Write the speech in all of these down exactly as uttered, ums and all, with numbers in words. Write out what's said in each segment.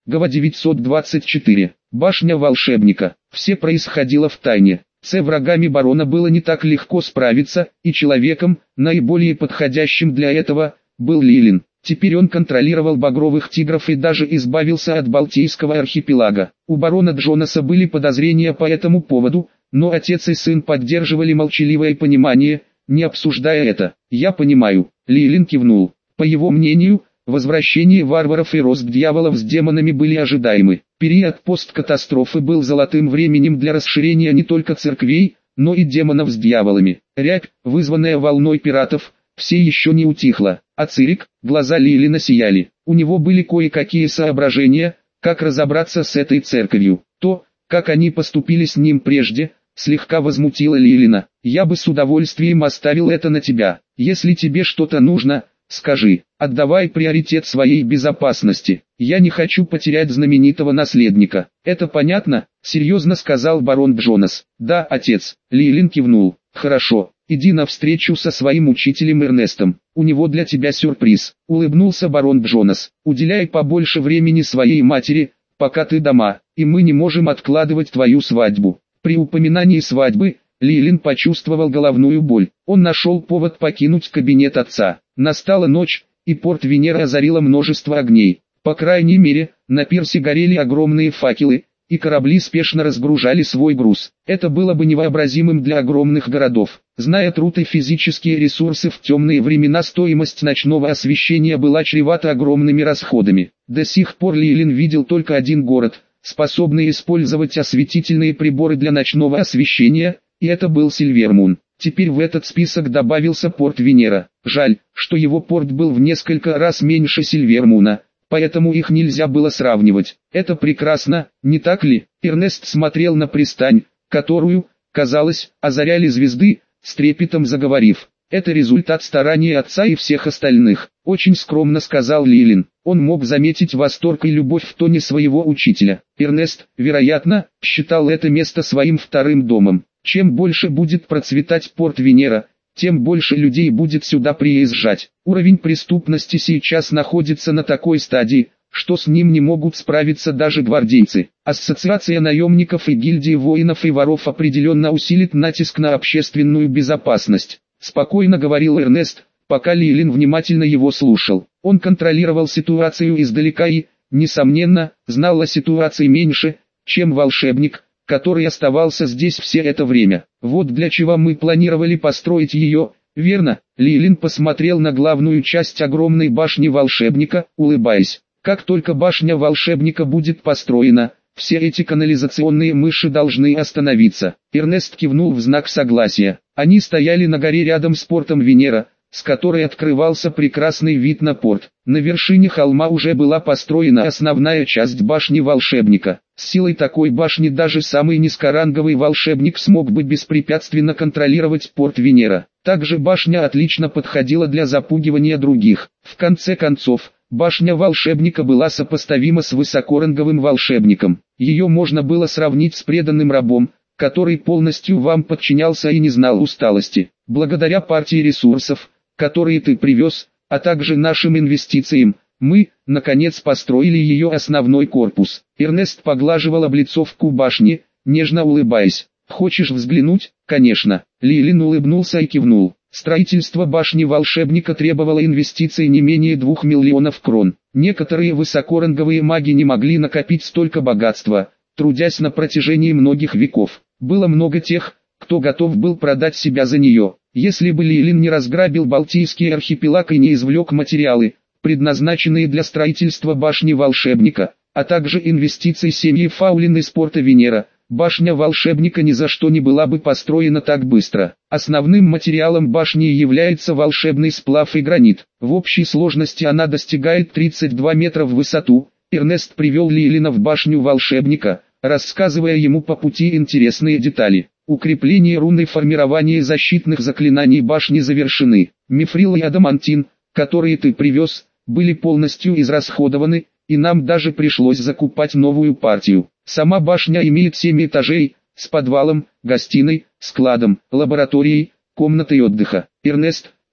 Глава девятьсот двадцать четыре. Башня волшебника. Все происходило в тайне. С врагами барона было не так легко справиться, и человеком, наиболее подходящим для этого, был Лилин. Теперь он контролировал багровых тигров и даже избавился от Балтийского архипелага. У барона Джонаса были подозрения по этому поводу, но отец и сын поддерживали молчаливое понимание, не обсуждая это. «Я понимаю», — Лилин кивнул. По его мнению, возвращение варваров и рост дьяволов с демонами были ожидаемы. Период посткатастрофы был золотым временем для расширения не только церквей, но и демонов с дьяволами. Рябь, вызванная волной пиратов, все еще не утихла. А Цирик, глаза Лилина сияли. У него были кое-какие соображения, как разобраться с этой церковью. То, как они поступили с ним прежде, слегка возмутило Лилина. «Я бы с удовольствием оставил это на тебя. Если тебе что-то нужно, скажи. Отдавай приоритет своей безопасности. Я не хочу потерять знаменитого наследника». «Это понятно?» — серьезно сказал барон Джонас. «Да, отец». Лилин кивнул. «Хорошо. Иди навстречу со своим учителем Эрнестом. У него для тебя сюрприз», — улыбнулся барон Джонас. «Уделяй побольше времени своей матери, пока ты дома, и мы не можем откладывать твою свадьбу». При упоминании свадьбы, Лилин почувствовал головную боль. Он нашел повод покинуть кабинет отца. Настала ночь, и порт Венеры озарило множество огней. По крайней мере, на пирсе горели огромные факелы, и корабли спешно разгружали свой груз. Это было бы невообразимым для огромных городов. Зная труд и физические ресурсы в темные времена, стоимость ночного освещения была чревата огромными расходами. До сих пор Лилин видел только один город, способный использовать осветительные приборы для ночного освещения, и это был Сильвермун. Теперь в этот список добавился порт Венера. Жаль, что его порт был в несколько раз меньше Сильвермуна, поэтому их нельзя было сравнивать. Это прекрасно, не так ли? Эрнест смотрел на пристань, которую, казалось, озаряли звезды, с трепетом заговорив. «Это результат стараний отца и всех остальных», — очень скромно сказал Лилин. Он мог заметить восторг и любовь в тоне своего учителя. Эрнест, вероятно, считал это место своим вторым домом. Чем больше будет процветать порт Венера, тем больше людей будет сюда приезжать. Уровень преступности сейчас находится на такой стадии, что с ним не могут справиться даже гвардейцы. Ассоциация наемников и гильдии воинов и воров определенно усилит натиск на общественную безопасность. Спокойно говорил Эрнест, пока Лилин внимательно его слушал. Он контролировал ситуацию издалека и, несомненно, знал о ситуации меньше, чем волшебник, который оставался здесь все это время. Вот для чего мы планировали построить ее, верно? Лилин посмотрел на главную часть огромной башни волшебника, улыбаясь. Как только башня волшебника будет построена, все эти канализационные мыши должны остановиться. Эрнест кивнул в знак согласия. Они стояли на горе рядом с портом Венера, с которой открывался прекрасный вид на порт. На вершине холма уже была построена основная часть башни волшебника. С силой такой башни даже самый низкоранговый волшебник смог бы беспрепятственно контролировать порт Венера. Также башня отлично подходила для запугивания других. В конце концов, башня волшебника была сопоставима с высокоранговым волшебником. Ее можно было сравнить с преданным рабом, который полностью вам подчинялся и не знал усталости. Благодаря партии ресурсов, которые ты привез, а также нашим инвестициям, мы, наконец, построили ее основной корпус. Эрнест поглаживал облицовку башни, нежно улыбаясь. «Хочешь взглянуть?» «Конечно». Лилин улыбнулся и кивнул. Строительство башни волшебника требовало инвестиций не менее двух миллионов крон. Некоторые высокоранговые маги не могли накопить столько богатства, трудясь на протяжении многих веков. Было много тех, кто готов был продать себя за нее. Если бы Лилин не разграбил Балтийский архипелаг и не извлек материалы, предназначенные для строительства башни волшебника, а также инвестиций семьи Фаулин из порта Венера, башня волшебника ни за что не была бы построена так быстро. Основным материалом башни является волшебный сплав и гранит. В общей сложности она достигает тридцать два метра в высоту. Эрнест привел Лилина в башню волшебника, рассказывая ему по пути интересные детали. Укрепление рун и формирование защитных заклинаний башни завершены. Мифрил и адамантин, которые ты привез, были полностью израсходованы, и нам даже пришлось закупать новую партию. Сама башня имеет семь этажей, с подвалом, гостиной, складом, лабораторией, комнатой отдыха. Эрнест,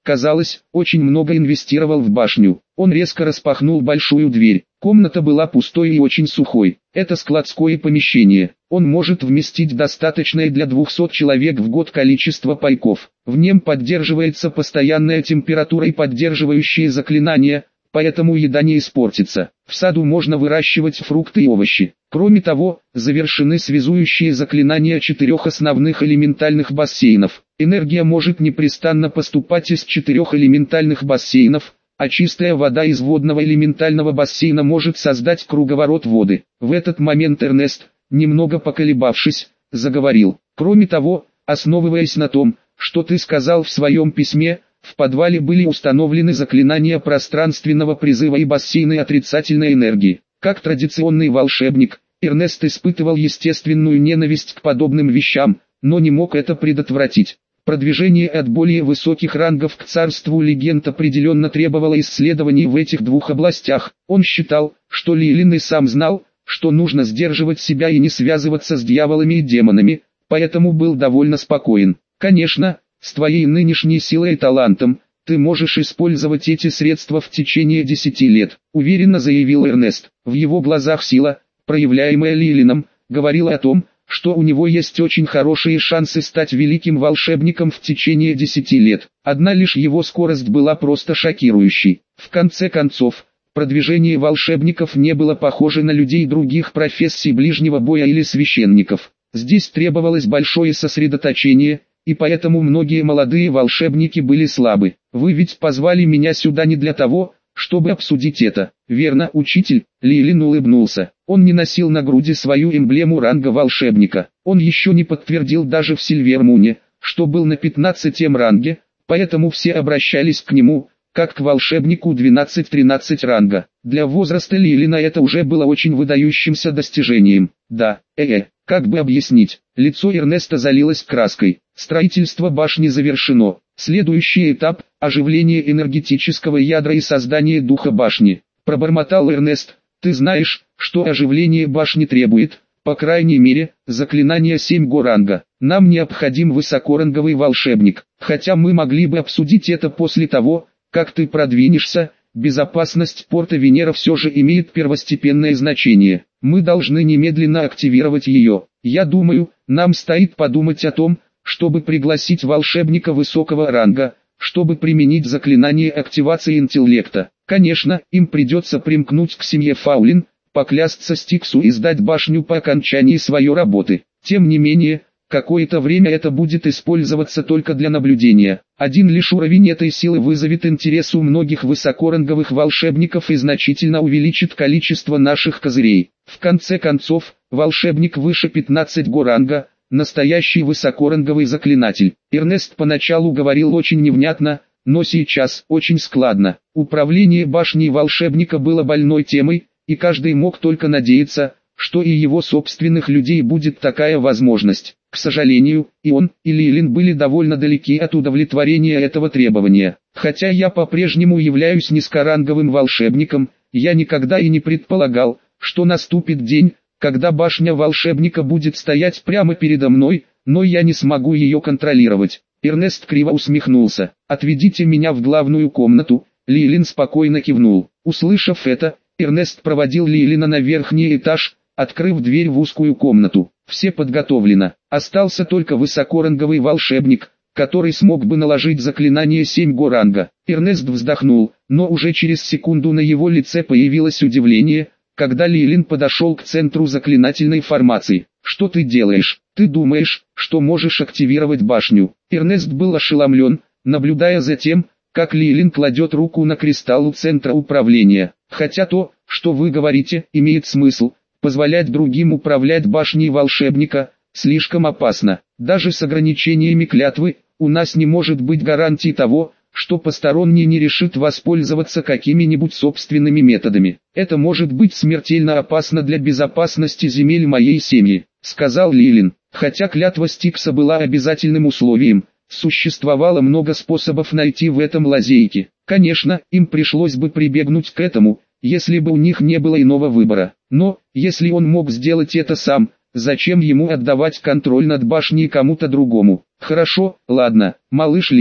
казалось, очень много инвестировал в башню. Он резко распахнул большую дверь. Комната была пустой и очень сухой. Это складское помещение. Он может вместить достаточное для двухсот человек в год количество пайков. В нем поддерживается постоянная температура и поддерживающие заклинания, поэтому еда не испортится. В саду можно выращивать фрукты и овощи. Кроме того, завершены связующие заклинания четырех основных элементальных бассейнов. Энергия может непрестанно поступать из четырех элементальных бассейнов, а чистая вода из водного элементального бассейна может создать круговорот воды. В этот момент Эрнест, немного поколебавшись, заговорил. Кроме того, основываясь на том, что ты сказал в своем письме, в подвале были установлены заклинания пространственного призыва и бассейны отрицательной энергии. Как традиционный волшебник, Эрнест испытывал естественную ненависть к подобным вещам, но не мог это предотвратить. Продвижение от более высоких рангов к царству легенд определенно требовало исследований в этих двух областях. Он считал, что Лилин и сам знал, что нужно сдерживать себя и не связываться с дьяволами и демонами, поэтому был довольно спокоен. Конечно, с твоей нынешней силой и талантом, ты можешь использовать эти средства в течение десяти лет, уверенно заявил Эрнест. В его глазах сила, проявляемая Лилином, говорила о том, что у него есть очень хорошие шансы стать великим волшебником в течение десяти лет. Одна лишь его скорость была просто шокирующей. В конце концов, продвижение волшебников не было похоже на людей других профессий ближнего боя или священников. Здесь требовалось большое сосредоточение, и поэтому многие молодые волшебники были слабы. Вы ведь позвали меня сюда не для того, чтобы обсудить это, верно, учитель? Лилин улыбнулся. Он не носил на груди свою эмблему ранга волшебника. Он еще не подтвердил даже в Сильвермуне, что был на пятнадцатом ранге, поэтому все обращались к нему, как к волшебнику двенадцать-тринадцать ранга. Для возраста Лилина это уже было очень выдающимся достижением. Да, э-э, как бы объяснить? Лицо Эрнеста залилось краской. Строительство башни завершено. Следующий этап – оживление энергетического ядра и создание духа башни. Пробормотал Эрнест. Ты знаешь, что оживление башни требует, по крайней мере, заклинание семь го ранга. Нам необходим высокоранговый волшебник. Хотя мы могли бы обсудить это после того, как ты продвинешься, безопасность порта Венера все же имеет первостепенное значение. Мы должны немедленно активировать ее. Я думаю, нам стоит подумать о том, чтобы пригласить волшебника высокого ранга, чтобы применить заклинание активации интеллекта. Конечно, им придется примкнуть к семье Фаулин, поклясться Стиксу и сдать башню по окончании своей работы. Тем не менее, какое-то время это будет использоваться только для наблюдения. Один лишь уровень этой силы вызовет интерес у многих высокоранговых волшебников и значительно увеличит количество наших козырей. В конце концов, волшебник выше пятнадцатого го ранга, настоящий высокоранговый заклинатель. Эрнест поначалу говорил очень невнятно, но сейчас очень складно. Управление башней волшебника было больной темой, и каждый мог только надеяться, что и его собственных людей будет такая возможность. К сожалению, и он, и Лилин были довольно далеки от удовлетворения этого требования. Хотя я по-прежнему являюсь низкоранговым волшебником, я никогда и не предполагал, что наступит день, когда башня волшебника будет стоять прямо передо мной, но я не смогу ее контролировать. Эрнест криво усмехнулся. «Отведите меня в главную комнату», Лилин спокойно кивнул. Услышав это, Эрнест проводил Лилина на верхний этаж, открыв дверь в узкую комнату. Все подготовлено. Остался только высокоранговый волшебник, который смог бы наложить заклинание семь го ранга. Эрнест вздохнул, но уже через секунду на его лице появилось удивление, когда Лилин подошел к центру заклинательной формации. «Что ты делаешь? Ты думаешь, что можешь активировать башню?» Эрнест был ошеломлен, наблюдая за тем, как Лилин кладет руку на кристалл у центра управления. «Хотя то, что вы говорите, имеет смысл. Позволять другим управлять башней волшебника слишком опасно. Даже с ограничениями клятвы, у нас не может быть гарантии того, что посторонний не решит воспользоваться какими-нибудь собственными методами. Это может быть смертельно опасно для безопасности земель моей семьи», — сказал Лилин. Хотя клятва Стикса была обязательным условием, существовало много способов найти в этом лазейки. Конечно, им пришлось бы прибегнуть к этому, если бы у них не было иного выбора. Но, если он мог сделать это сам, зачем ему отдавать контроль над башней кому-то другому? Хорошо, ладно, малыш Лилин,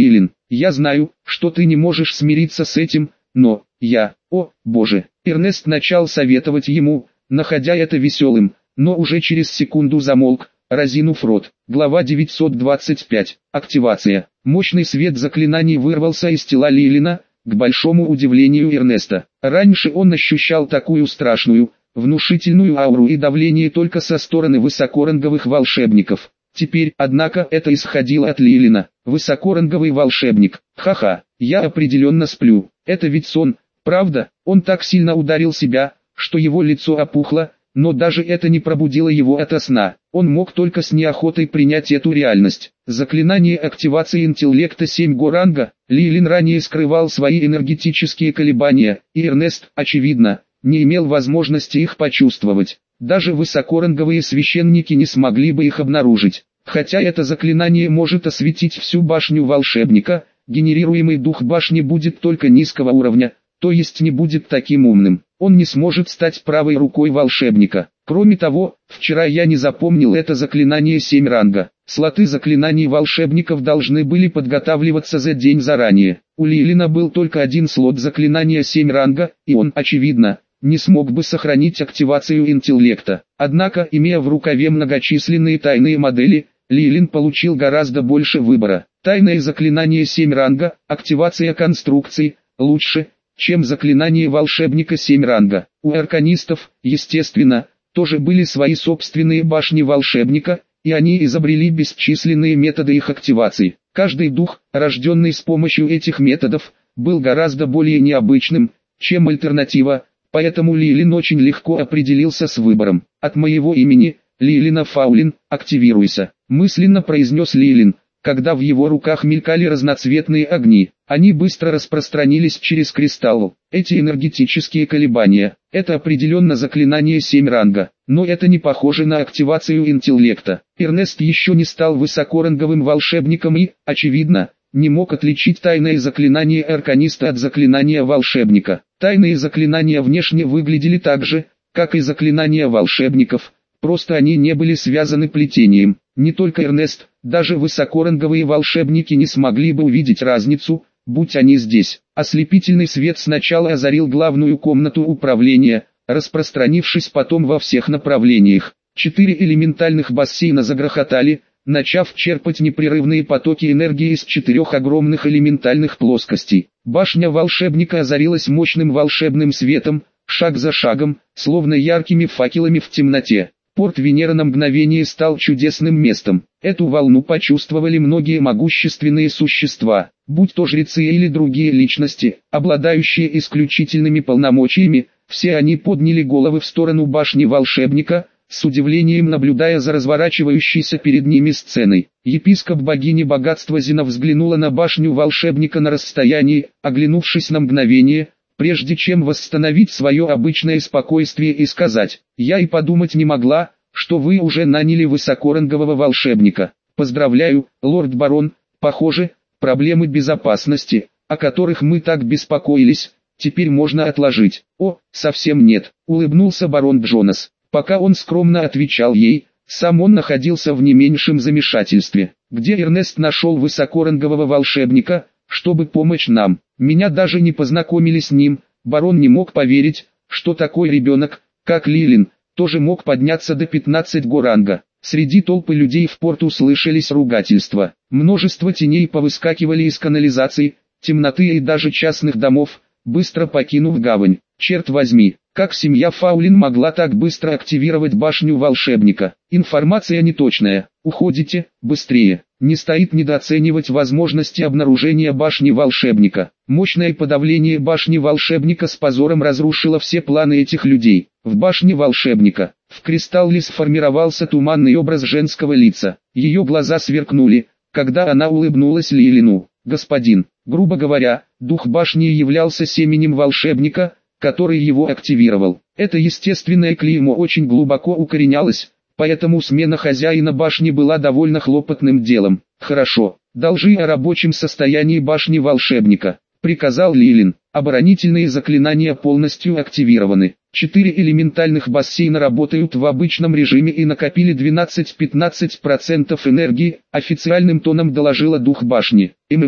Я знаю, что ты не можешь смириться с этим, но, я, о, боже, Эрнест начал советовать ему, находя это веселым, но уже через секунду замолк, разинув рот. Глава девятьсот двадцать пять. Активация. Мощный свет заклинаний вырвался из тела Лилина, к большому удивлению Эрнеста. Раньше он ощущал такую страшную, внушительную ауру и давление только со стороны высокоранговых волшебников. Теперь, однако, это исходило от Лилина. Высокоранговый волшебник. Ха-ха, я определенно сплю. Это ведь сон, правда? Он так сильно ударил себя, что его лицо опухло, но даже это не пробудило его ото сна. Он мог только с неохотой принять эту реальность. Заклинание активации интеллекта семь го-ранга. Лилин ранее скрывал свои энергетические колебания, и Эрнест, очевидно, не имел возможности их почувствовать. Даже высокоранговые священники не смогли бы их обнаружить. Хотя это заклинание может осветить всю башню волшебника, генерируемый дух башни будет только низкого уровня, то есть не будет таким умным. Он не сможет стать правой рукой волшебника. Кроме того, вчера я не запомнил это заклинание семь ранга. Слоты заклинаний волшебников должны были подготавливаться за день заранее. У Лилина был только один слот заклинания семь ранга, и он, очевидно, не смог бы сохранить активацию интеллекта. Однако, имея в рукаве многочисленные тайные модели, Лилин получил гораздо больше выбора. Тайное заклинание семь ранга, активация конструкций, лучше, чем заклинание волшебника семь ранга. У арканистов, естественно, тоже были свои собственные башни волшебника, и они изобрели бесчисленные методы их активации. Каждый дух, рожденный с помощью этих методов, был гораздо более необычным, чем альтернатива, поэтому Лилин очень легко определился с выбором. От моего имени, Лилина Фаулин, активируйся, мысленно произнес Лилин, когда в его руках мелькали разноцветные огни. Они быстро распространились через кристалл. Эти энергетические колебания, это определенно заклинание семь ранга, но это не похоже на активацию интеллекта. Эрнест еще не стал высокоранговым волшебником и, очевидно, не мог отличить тайное заклинание арканиста от заклинания волшебника. Тайные заклинания внешне выглядели так же, как и заклинания волшебников, просто они не были связаны плетением. Не только Эрнест, даже высокоранговые волшебники не смогли бы увидеть разницу, будь они здесь. Ослепительный свет сначала озарил главную комнату управления, распространившись потом во всех направлениях. Четыре элементальных бассейна загрохотали, начав черпать непрерывные потоки энергии из четырех огромных элементальных плоскостей. Башня волшебника озарилась мощным волшебным светом, шаг за шагом, словно яркими факелами в темноте. Порт Венера на мгновение стал чудесным местом. Эту волну почувствовали многие могущественные существа, будь то жрецы или другие личности, обладающие исключительными полномочиями. Все они подняли головы в сторону башни волшебника, с удивлением наблюдая за разворачивающейся перед ними сценой. Епископ богини богатства Зина взглянула на башню волшебника на расстоянии, оглянувшись на мгновение, прежде чем восстановить свое обычное спокойствие и сказать: «Я и подумать не могла, что вы уже наняли высокорангового волшебника. Поздравляю, лорд-барон, похоже, проблемы безопасности, о которых мы так беспокоились, теперь можно отложить». «О, совсем нет», — улыбнулся барон Джонас. Пока он скромно отвечал ей, сам он находился в не меньшем замешательстве. Где Эрнест нашел высокорангового волшебника, чтобы помочь нам? Меня даже не познакомили с ним. Барон не мог поверить, что такой ребенок, как Лилин, тоже мог подняться до пятнадцатого го-ранга. Среди толпы людей в порту слышались ругательства. Множество теней повыскакивали из канализации, темноты и даже частных домов, быстро покинув гавань. Черт возьми, как семья Фаулин могла так быстро активировать башню волшебника? Информация неточная. Уходите, быстрее. Не стоит недооценивать возможности обнаружения башни волшебника. Мощное подавление башни волшебника с позором разрушило все планы этих людей. В башне волшебника, в кристалле сформировался туманный образ женского лица. Ее глаза сверкнули, когда она улыбнулась Лилину. «Господин, грубо говоря, дух башни являлся семенем волшебника, который его активировал. Это естественное клеймо очень глубоко укоренялось, поэтому смена хозяина башни была довольно хлопотным делом». «Хорошо, доложи о рабочем состоянии башни волшебника», — приказал Лилин. Оборонительные заклинания полностью активированы. Четыре элементальных бассейна работают в обычном режиме и накопили двенадцать-пятнадцать процентов энергии, официальным тоном доложила дух башни. МММ.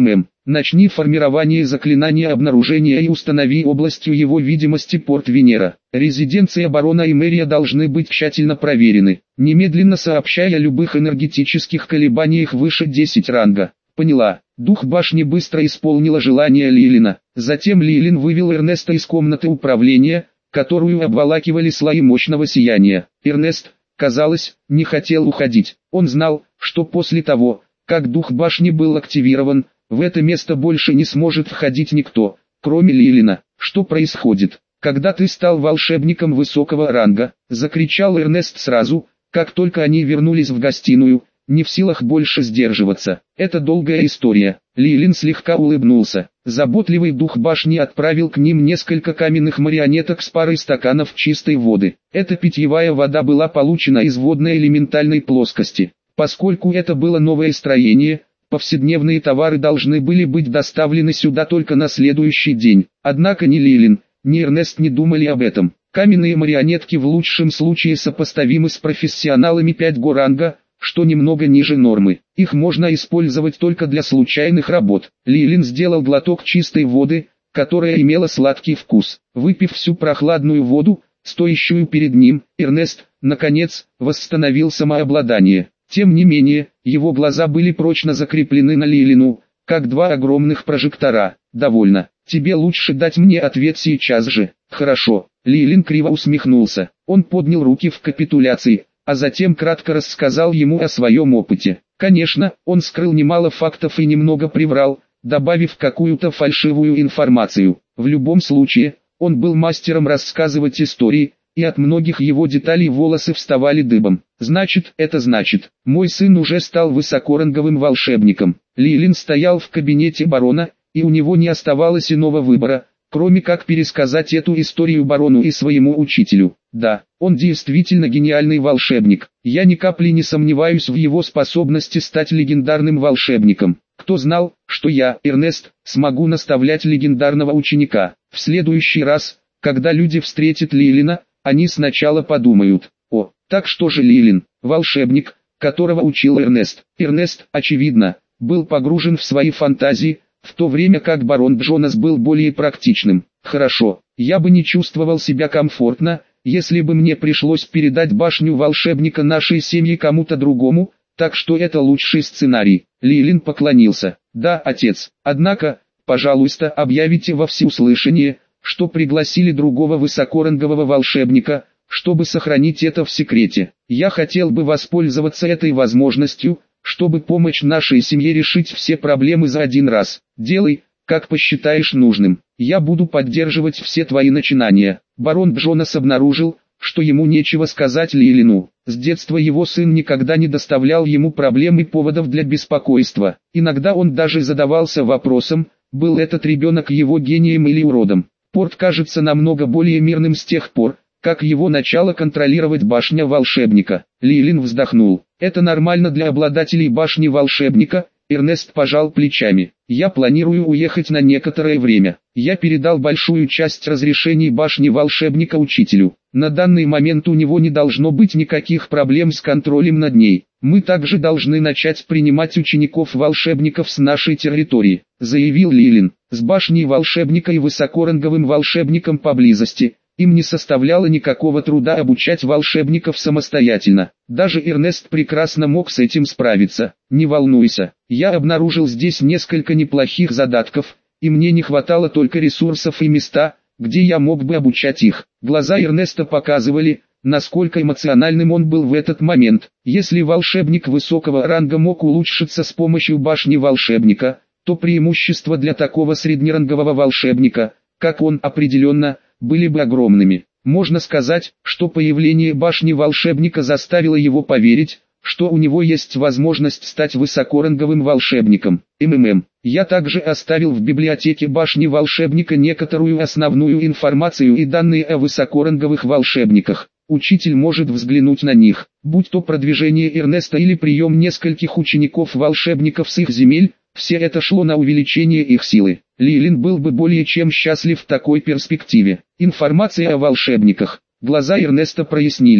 Начни формирование заклинания обнаружения и установи областью его видимости порт Венера. Резиденция барона и мэрия должны быть тщательно проверены, немедленно сообщая о любых энергетических колебаниях выше десять ранга. Поняла. Дух башни быстро исполнила желание Лилина. Затем Лилин вывел Эрнеста из комнаты управления, которую обволакивали слои мощного сияния. Эрнест, казалось, не хотел уходить. Он знал, что после того, как дух башни был активирован, в это место больше не сможет входить никто, кроме Лилина. Что происходит? Когда ты стал волшебником высокого ранга, закричал Эрнест сразу, как только они вернулись в гостиную, не в силах больше сдерживаться. Это долгая история. Лилин слегка улыбнулся. Заботливый дух башни отправил к ним несколько каменных марионеток с парой стаканов чистой воды. Эта питьевая вода была получена из водной элементальной плоскости. Поскольку это было новое строение, повседневные товары должны были быть доставлены сюда только на следующий день. Однако ни Лилин, ни Эрнест не думали об этом. Каменные марионетки в лучшем случае сопоставимы с профессионалами пять го ранга, что немного ниже нормы. Их можно использовать только для случайных работ. Лилин сделал глоток чистой воды, которая имела сладкий вкус. Выпив всю прохладную воду, стоящую перед ним, Эрнест, наконец, восстановил самообладание. Тем не менее, его глаза были прочно закреплены на Лилину, как два огромных прожектора. «Довольно. Тебе лучше дать мне ответ сейчас же». «Хорошо». Лилин криво усмехнулся. Он поднял руки в капитуляции, а затем кратко рассказал ему о своем опыте. Конечно, он скрыл немало фактов и немного приврал, добавив какую-то фальшивую информацию. В любом случае, он был мастером рассказывать истории, и от многих его деталей волосы вставали дыбом. «Значит, это значит, мой сын уже стал высокоранговым волшебником». Лилин стоял в кабинете барона, и у него не оставалось иного выбора, кроме как пересказать эту историю барону и своему учителю. Да, он действительно гениальный волшебник. Я ни капли не сомневаюсь в его способности стать легендарным волшебником. Кто знал, что я, Эрнест, смогу наставлять легендарного ученика? В следующий раз, когда люди встретят Лилина, они сначала подумают: «О, так что же Лилин, волшебник, которого учил Эрнест». Эрнест, очевидно, был погружен в свои фантазии, в то время как барон Джонас был более практичным. «Хорошо, я бы не чувствовал себя комфортно, если бы мне пришлось передать башню волшебника нашей семьи кому-то другому, так что это лучший сценарий». Лилин поклонился. «Да, отец, однако, пожалуйста, объявите во всеуслышание, что пригласили другого высокорангового волшебника, чтобы сохранить это в секрете. Я хотел бы воспользоваться этой возможностью, чтобы помочь нашей семье решить все проблемы за один раз. Делай, как посчитаешь нужным. Я буду поддерживать все твои начинания». Барон Джонас обнаружил, что ему нечего сказать Лилину. С детства его сын никогда не доставлял ему проблем и поводов для беспокойства. Иногда он даже задавался вопросом, был этот ребенок его гением или уродом. Порт кажется намного более мирным с тех пор, как его начало контролировать башня волшебника. Лилин вздохнул. «Это нормально для обладателей башни волшебника». Эрнест пожал плечами. «Я планирую уехать на некоторое время. Я передал большую часть разрешений башни волшебника учителю. На данный момент у него не должно быть никаких проблем с контролем над ней. Мы также должны начать принимать учеников-волшебников с нашей территории», заявил Лилин. С башней волшебника и высокоранговым волшебником поблизости им не составляло никакого труда обучать волшебников самостоятельно. Даже Эрнест прекрасно мог с этим справиться. «Не волнуйся, я обнаружил здесь несколько неплохих задатков, и мне не хватало только ресурсов и места, где я мог бы обучать их». Глаза Эрнеста показывали, насколько эмоциональным он был в этот момент. Если волшебник высокого ранга мог улучшиться с помощью башни волшебника, то преимущества для такого среднерангового волшебника, как он, определенно, были бы огромными. Можно сказать, что появление башни волшебника заставило его поверить, что у него есть возможность стать высокоранговым волшебником. МММ. Я также оставил в библиотеке башни волшебника некоторую основную информацию и данные о высокоранговых волшебниках. Учитель может взглянуть на них, будь то продвижение Эрнеста или прием нескольких учеников-волшебников с их земель, все это шло на увеличение их силы. Лилин был бы более чем счастлив в такой перспективе. Информация о волшебниках. Глаза Эрнеста прояснились.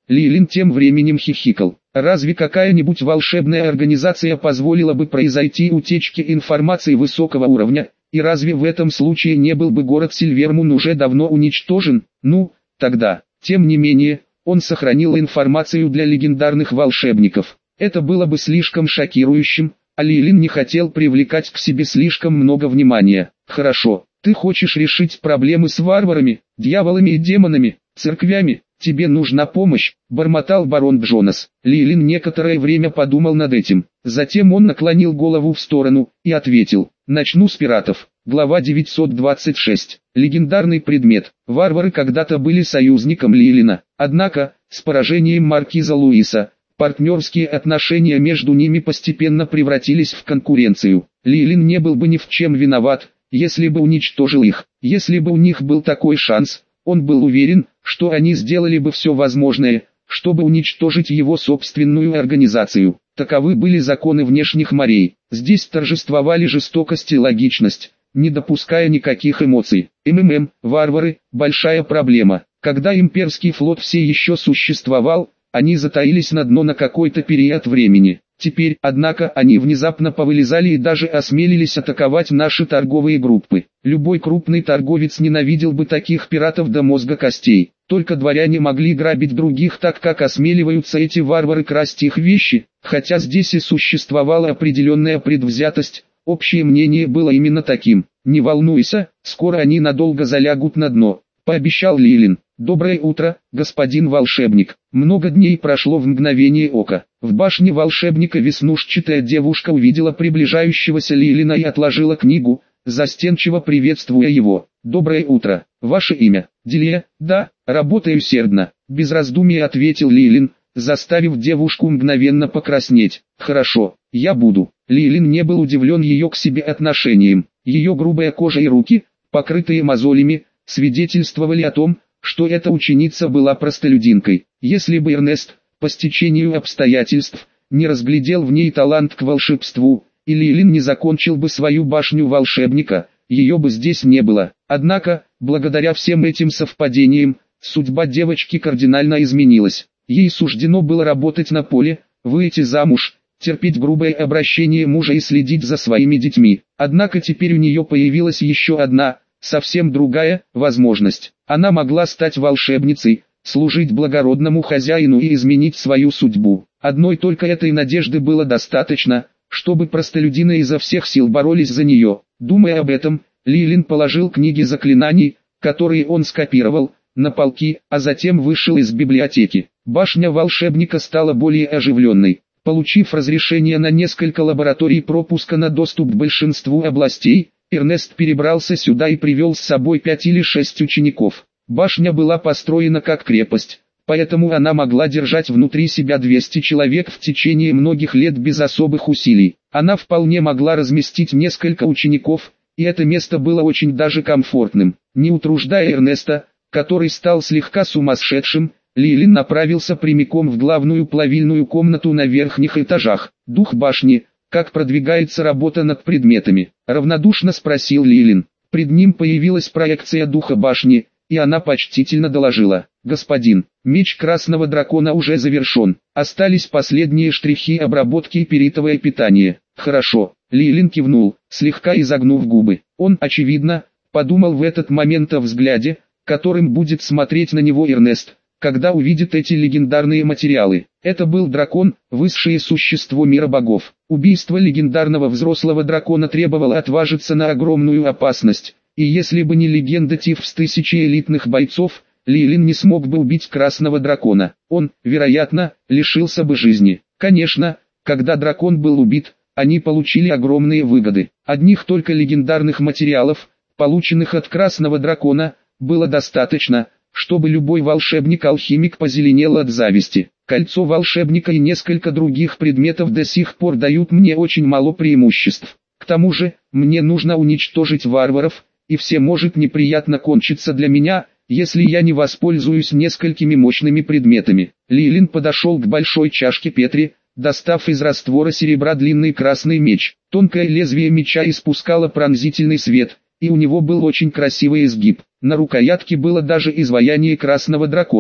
Лилин тем временем хихикал. Разве какая-нибудь волшебная организация позволила бы произойти утечке информации высокого уровня? И разве в этом случае не был бы город Сильвермун уже давно уничтожен? Ну, тогда, тем не менее, он сохранил информацию для легендарных волшебников. Это было бы слишком шокирующим, а Лилин не хотел привлекать к себе слишком много внимания. Хорошо, ты хочешь решить проблемы с варварами, дьяволами и демонами, церквями? Тебе нужна помощь, бормотал барон Джонас. Лилин некоторое время подумал над этим. Затем он наклонил голову в сторону и ответил: начну с пиратов. Глава девятьсот двадцать шесть. Легендарный предмет. Варвары когда-то были союзником Лилина. Однако, с поражением маркиза Луиса, партнерские отношения между ними постепенно превратились в конкуренцию. Лилин не был бы ни в чем виноват, если бы уничтожил их. Если бы у них был такой шанс, он был уверен, что они сделали бы все возможное, чтобы уничтожить его собственную организацию. Таковы были законы внешних морей. Здесь торжествовали жестокость и логичность, не допуская никаких эмоций. МММ, варвары, большая проблема. Когда имперский флот все еще существовал, они затаились на дно на какой-то период времени. Теперь, однако, они внезапно повылезали и даже осмелились атаковать наши торговые группы. Любой крупный торговец ненавидел бы таких пиратов до мозга костей. Только дворяне могли грабить других так, как осмеливаются эти варвары красть их вещи. Хотя здесь и существовала определенная предвзятость, общее мнение было именно таким. «Не волнуйся, скоро они надолго залягут на дно», — пообещал Лилин. «Доброе утро, господин волшебник». Много дней прошло в мгновение ока. В башне волшебника веснушчатая девушка увидела приближающегося Лилина и отложила книгу, застенчиво приветствуя его. «Доброе утро. Ваше имя?» «Делия?» «Да, работаю усердно», — без раздумий ответил Лилин, заставив девушку мгновенно покраснеть. «Хорошо, я буду». Лилин не был удивлен ее к себе отношением. Ее грубая кожа и руки, покрытые мозолями, свидетельствовали о том, что эта ученица была простолюдинкой. Если бы Эрнест, по стечению обстоятельств, не разглядел в ней талант к волшебству, и Лилин не закончил бы свою башню волшебника, ее бы здесь не было. Однако, благодаря всем этим совпадениям, судьба девочки кардинально изменилась. Ей суждено было работать на поле, выйти замуж, терпеть грубое обращение мужа и следить за своими детьми. Однако теперь у нее появилась еще одна, совсем другая, возможность. Она могла стать волшебницей, служить благородному хозяину и изменить свою судьбу. Одной только этой надежды было достаточно, чтобы простолюдины изо всех сил боролись за нее. Думая об этом, Лилин положил книги заклинаний, которые он скопировал, на полки, а затем вышел из библиотеки. Башня волшебника стала более оживленной. Получив разрешение на несколько лабораторий пропуска на доступ к большинству областей, Эрнест перебрался сюда и привел с собой пять или шесть учеников. Башня была построена как крепость, поэтому она могла держать внутри себя двести человек в течение многих лет без особых усилий. Она вполне могла разместить несколько учеников, и это место было очень даже комфортным. Не утруждая Эрнеста, который стал слегка сумасшедшим, Лилин направился прямиком в главную плавильную комнату на верхних этажах. «Дух башни, как продвигается работа над предметами?» — равнодушно спросил Лилин. Пред ним появилась проекция духа башни, и она почтительно доложила: «Господин, меч красного дракона уже завершен, остались последние штрихи обработки и перитовое питание». «Хорошо», — Лилин кивнул, слегка изогнув губы. Он, очевидно, подумал в этот момент о взгляде, которым будет смотреть на него Эрнест, когда увидит эти легендарные материалы. Это был дракон, высшее существо мира богов. Убийство легендарного взрослого дракона требовало отважиться на огромную опасность, и если бы не легенда Тиф с тысячей элитных бойцов, Лилин не смог бы убить красного дракона. Он, вероятно, лишился бы жизни. Конечно, когда дракон был убит, они получили огромные выгоды. Одних только легендарных материалов, полученных от красного дракона, было достаточно, чтобы любой волшебник-алхимик позеленел от зависти. Кольцо волшебника и несколько других предметов до сих пор дают мне очень мало преимуществ. К тому же, мне нужно уничтожить варваров, и все может неприятно кончиться для меня, если я не воспользуюсь несколькими мощными предметами. Лилин подошел к большой чашке Петри, достав из раствора серебра длинный красный меч. Тонкое лезвие меча испускало пронзительный свет, и у него был очень красивый изгиб. На рукоятке было даже изваяние красного дракона.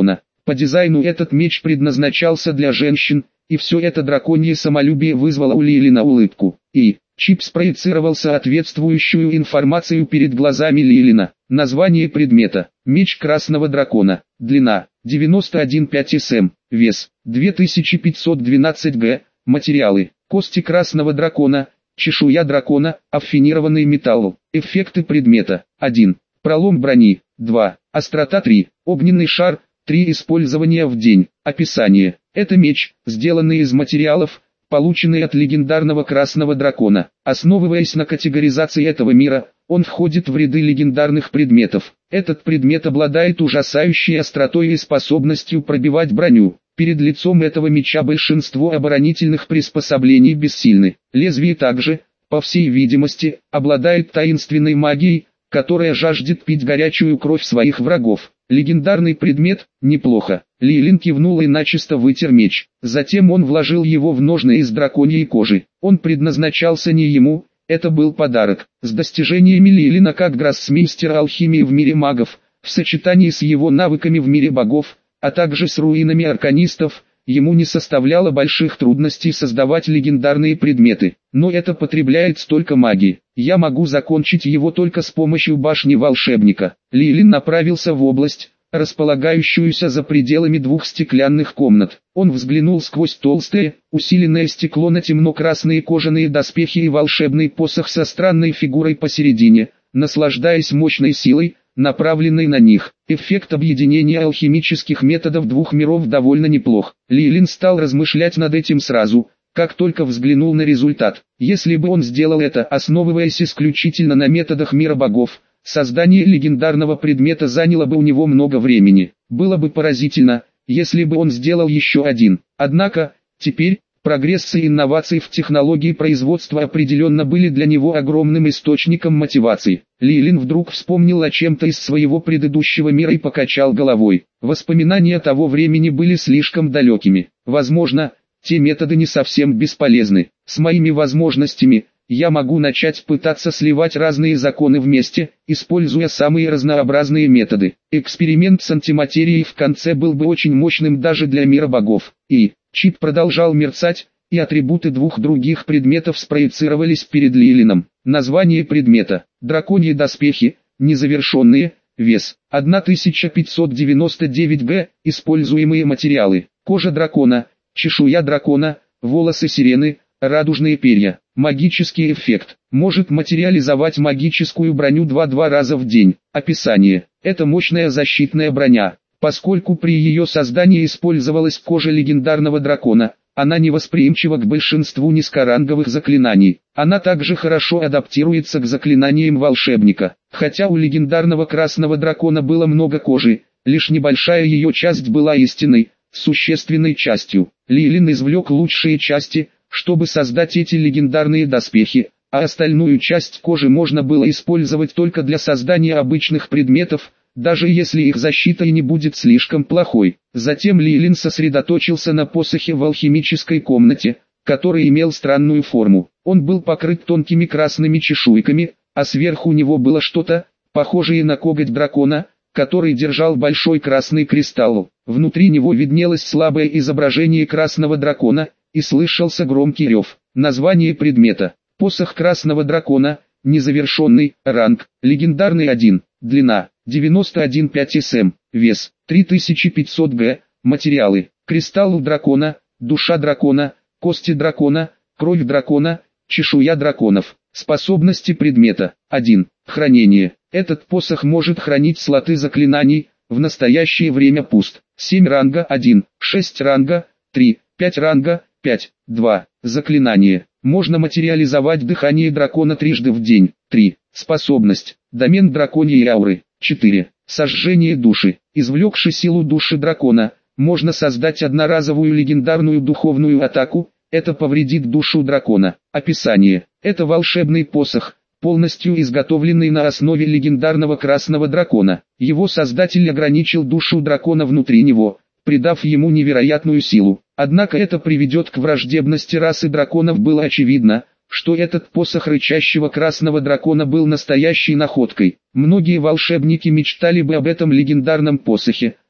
По дизайну этот меч предназначался для женщин, и все это драконье самолюбие вызвало у Лилина улыбку. И чип спроецировал соответствующую информацию перед глазами Лилина. Название предмета: меч красного дракона. Длина девяносто один целых пять десятых сантиметра. Вес две тысячи пятьсот двенадцать грамм. Материалы: кости красного дракона, чешуя дракона, аффинированный металл. Эффекты предмета: один. Пролом брони. два. Острота. три. Огненный шар. три. Использования в день. Описание: это меч, сделанный из материалов, полученный от легендарного красного дракона. Основываясь на категоризации этого мира, он входит в ряды легендарных предметов. Этот предмет обладает ужасающей остротой и способностью пробивать броню. Перед лицом этого меча большинство оборонительных приспособлений бессильны. Лезвие также, по всей видимости, обладает таинственной магией, которая жаждет пить горячую кровь своих врагов. Легендарный предмет, неплохо. Лилин кивнул и начисто вытер меч. Затем он вложил его в ножны из драконьей кожи. Он предназначался не ему, это был подарок. С достижениями Лилина как гроссмейстера алхимии в мире магов, в сочетании с его навыками в мире богов, а также с руинами арканистов, ему не составляло больших трудностей создавать легендарные предметы. Но это потребляет столько магии. Я могу закончить его только с помощью башни волшебника. Лилин направился в область, располагающуюся за пределами двух стеклянных комнат. Он взглянул сквозь толстое, усиленное стекло на темно-красные кожаные доспехи и волшебный посох со странной фигурой посередине, наслаждаясь мощной силой, направленной на них. Эффект объединения алхимических методов двух миров довольно неплох. Лилин стал размышлять над этим сразу, как только взглянул на результат. Если бы он сделал это, основываясь исключительно на методах мира богов, создание легендарного предмета заняло бы у него много времени. Было бы поразительно, если бы он сделал еще один. Однако, теперь, прогресс и инновации в технологии производства определенно были для него огромным источником мотивации. Лилин вдруг вспомнил о чем-то из своего предыдущего мира и покачал головой. Воспоминания того времени были слишком далекими. Возможно, те методы не совсем бесполезны. С моими возможностями, я могу начать пытаться сливать разные законы вместе, используя самые разнообразные методы. Эксперимент с антиматерией в конце был бы очень мощным даже для мира богов. И чип продолжал мерцать, и атрибуты двух других предметов спроецировались перед Лилином. Название предмета: драконьи доспехи, незавершенные, вес тысяча пятьсот девяносто девять грамм, используемые материалы: кожа дракона, чешуя дракона, волосы сирены, радужные перья. Магический эффект: может материализовать магическую броню два-два раза в день. Описание: это мощная защитная броня. Поскольку при ее создании использовалась кожа легендарного дракона, она невосприимчива к большинству низкоранговых заклинаний. Она также хорошо адаптируется к заклинаниям волшебника. Хотя у легендарного красного дракона было много кожи, лишь небольшая ее часть была истинной, существенной частью. Лилин извлек лучшие части, чтобы создать эти легендарные доспехи, а остальную часть кожи можно было использовать только для создания обычных предметов, даже если их защита и не будет слишком плохой. Затем Лилин сосредоточился на посохе в алхимической комнате, который имел странную форму. Он был покрыт тонкими красными чешуйками, а сверху у него было что-то, похожее на коготь дракона, который держал большой красный кристалл. Внутри него виднелось слабое изображение красного дракона, и слышался громкий рев. Название предмета: посох красного дракона, незавершенный, ранг, легендарный один, длина девяносто один целых пять десятых сантиметра, вес три тысячи пятьсот грамм, материалы: кристалл дракона, душа дракона, кости дракона, кровь дракона, чешуя драконов. Способности предмета: один. Хранение: этот посох может хранить слоты заклинаний, в настоящее время пуст. семь ранга один, шесть ранга три, пять ранга пять, два. Заклинание: можно материализовать дыхание дракона трижды в день. три. Способность: домен драконьей ауры. четыре. Сожжение души: извлекши силу души дракона, можно создать одноразовую легендарную духовную атаку, это повредит душу дракона. Описание: это волшебный посох, полностью изготовленный на основе легендарного красного дракона. Его создатель ограничил душу дракона внутри него, придав ему невероятную силу. Однако это приведет к враждебности расы драконов. Было очевидно, что этот посох рычащего красного дракона был настоящей находкой. Многие волшебники мечтали бы об этом легендарном посохе,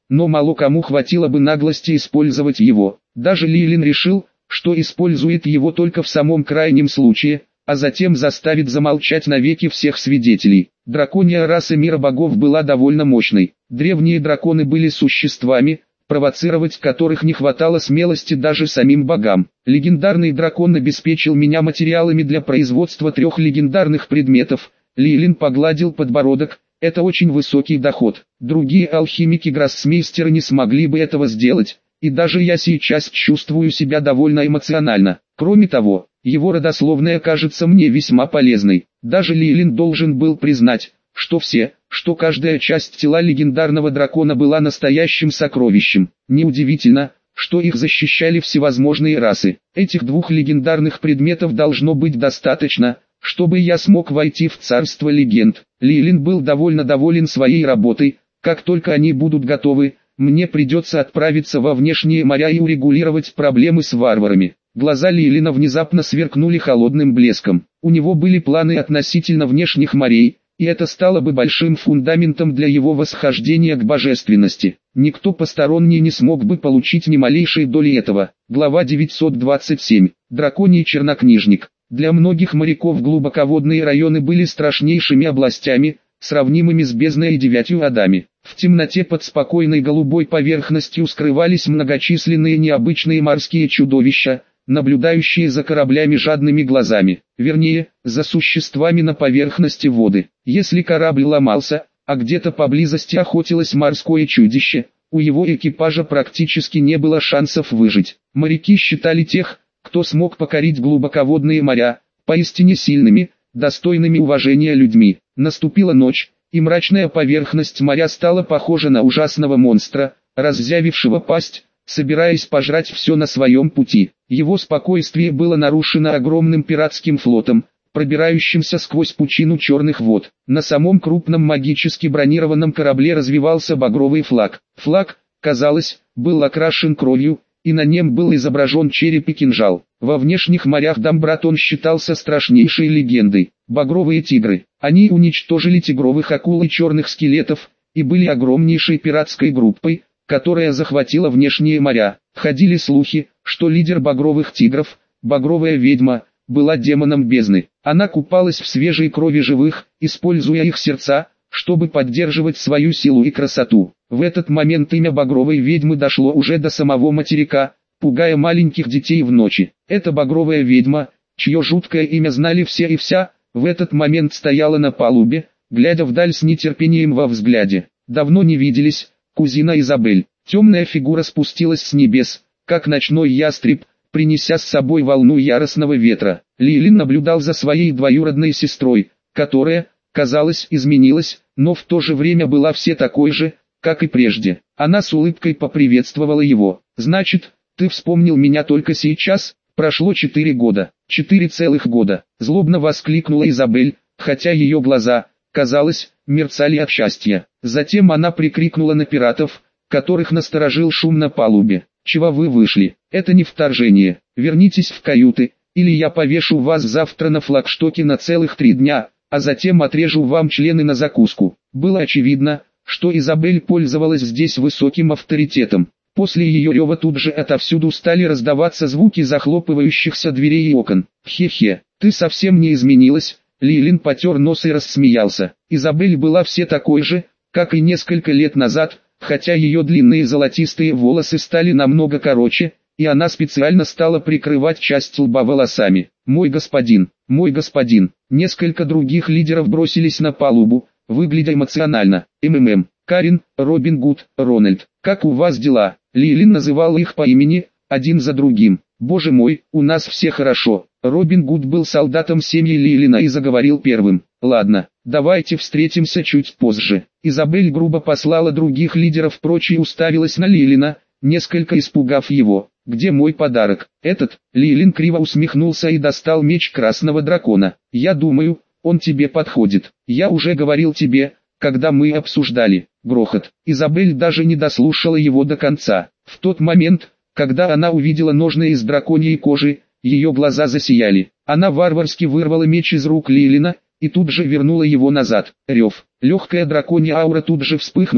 но мало кому хватило бы наглости использовать его. Даже Лилин решил, что использует его только в самом крайнем случае, а затем заставит замолчать навеки всех свидетелей. Драконья раса мира богов была довольно мощной. Древние драконы были существами, провоцировать которых не хватало смелости даже самим богам. Легендарный дракон обеспечил меня материалами для производства трех легендарных предметов. Лилин погладил подбородок. Это очень высокий доход. Другие алхимики-гроссмейстеры не смогли бы этого сделать, и даже я сейчас чувствую себя довольно эмоционально. Кроме того, его родословная кажется мне весьма полезной. Даже Лилин должен был признать, что все, что каждая часть тела легендарного дракона была настоящим сокровищем. Неудивительно, что их защищали всевозможные расы. Этих двух легендарных предметов должно быть достаточно, чтобы я смог войти в царство легенд. Лилин был довольно доволен своей работой. Как только они будут готовы, мне придется отправиться во внешние моря и урегулировать проблемы с варварами. Глаза Лилина внезапно сверкнули холодным блеском. У него были планы относительно внешних морей, и это стало бы большим фундаментом для его восхождения к божественности. Никто посторонний не смог бы получить ни малейшей доли этого. Глава девятьсот двадцать семь. Драконий чернокнижник. Для многих моряков глубоководные районы были страшнейшими областями, сравнимыми с бездной и девятью адами. В темноте под спокойной голубой поверхностью скрывались многочисленные необычные морские чудовища, наблюдающие за кораблями жадными глазами, вернее, за существами на поверхности воды. Если корабль ломался, а где-то поблизости охотилось морское чудище, у его экипажа практически не было шансов выжить. Моряки считали тех, кто смог покорить глубоководные моря, поистине сильными, достойными уважения людьми. Наступила ночь, и мрачная поверхность моря стала похожа на ужасного монстра, разъявившего пасть, собираясь пожрать все на своем пути. Его спокойствие было нарушено огромным пиратским флотом, пробирающимся сквозь пучину черных вод. На самом крупном магически бронированном корабле развивался багровый флаг. Флаг, казалось, был окрашен кровью, и на нем был изображен череп и кинжал. Во внешних морях Дамбратон считался страшнейшей легендой. Багровые тигры. Они уничтожили тигровых акул и черных скелетов, и были огромнейшей пиратской группой, которая захватила внешние моря. Ходили слухи, что лидер багровых тигров, багровая ведьма, была демоном бездны. Она купалась в свежей крови живых, используя их сердца, чтобы поддерживать свою силу и красоту. В этот момент имя багровой ведьмы дошло уже до самого материка, пугая маленьких детей в ночи. Эта багровая ведьма, чье жуткое имя знали все и вся, в этот момент стояла на палубе, глядя вдаль с нетерпением во взгляде. Давно не виделись, кузина Изабель. Темная фигура спустилась с небес, как ночной ястреб, принеся с собой волну яростного ветра. Лилин наблюдал за своей двоюродной сестрой, которая, казалось, изменилась, но в то же время была все такой же, как и прежде. Она с улыбкой поприветствовала его. «Значит, ты вспомнил меня только сейчас? Прошло четыре года». «Четыре целых года», — злобно воскликнула Изабель, хотя ее глаза, казалось, мерцали от счастья. Затем она прикрикнула на пиратов, которых насторожил шум на палубе. «Чего вы вышли? Это не вторжение. Вернитесь в каюты, или я повешу вас завтра на флагштоке на целых три дня, а затем отрежу вам члены на закуску». Было очевидно, что Изабель пользовалась здесь высоким авторитетом. После ее рева тут же отовсюду стали раздаваться звуки захлопывающихся дверей и окон. «Хе-хе, ты совсем не изменилась», — Лилин потер нос и рассмеялся. Изабель была все такой же, как и несколько лет назад, хотя ее длинные золотистые волосы стали намного короче, и она специально стала прикрывать часть лба волосами. «Мой господин, мой господин». Несколько других лидеров бросились на палубу, выглядя эмоционально. МММ, Карин, Робин Гуд, Рональд. «Как у вас дела?» Лилин называл их по имени, один за другим. «Боже мой, у нас все хорошо». Робин Гуд был солдатом семьи Лилина и заговорил первым. «Ладно, давайте встретимся чуть позже». Изабель грубо послала других лидеров прочь и уставилась на Лилина, несколько испугав его. «Где мой подарок?» «Этот». Лилин криво усмехнулся и достал меч красного дракона. «Я думаю, он тебе подходит. Я уже говорил тебе, когда мы обсуждали». Грохот. Изабель даже не дослушала его до конца. В тот момент, когда она увидела ножны из драконьей кожи, ее глаза засияли. Она варварски вырвала меч из рук Лилина, и тут же вернула его назад. Рев. Легкая драконья аура тут же вспыхнула,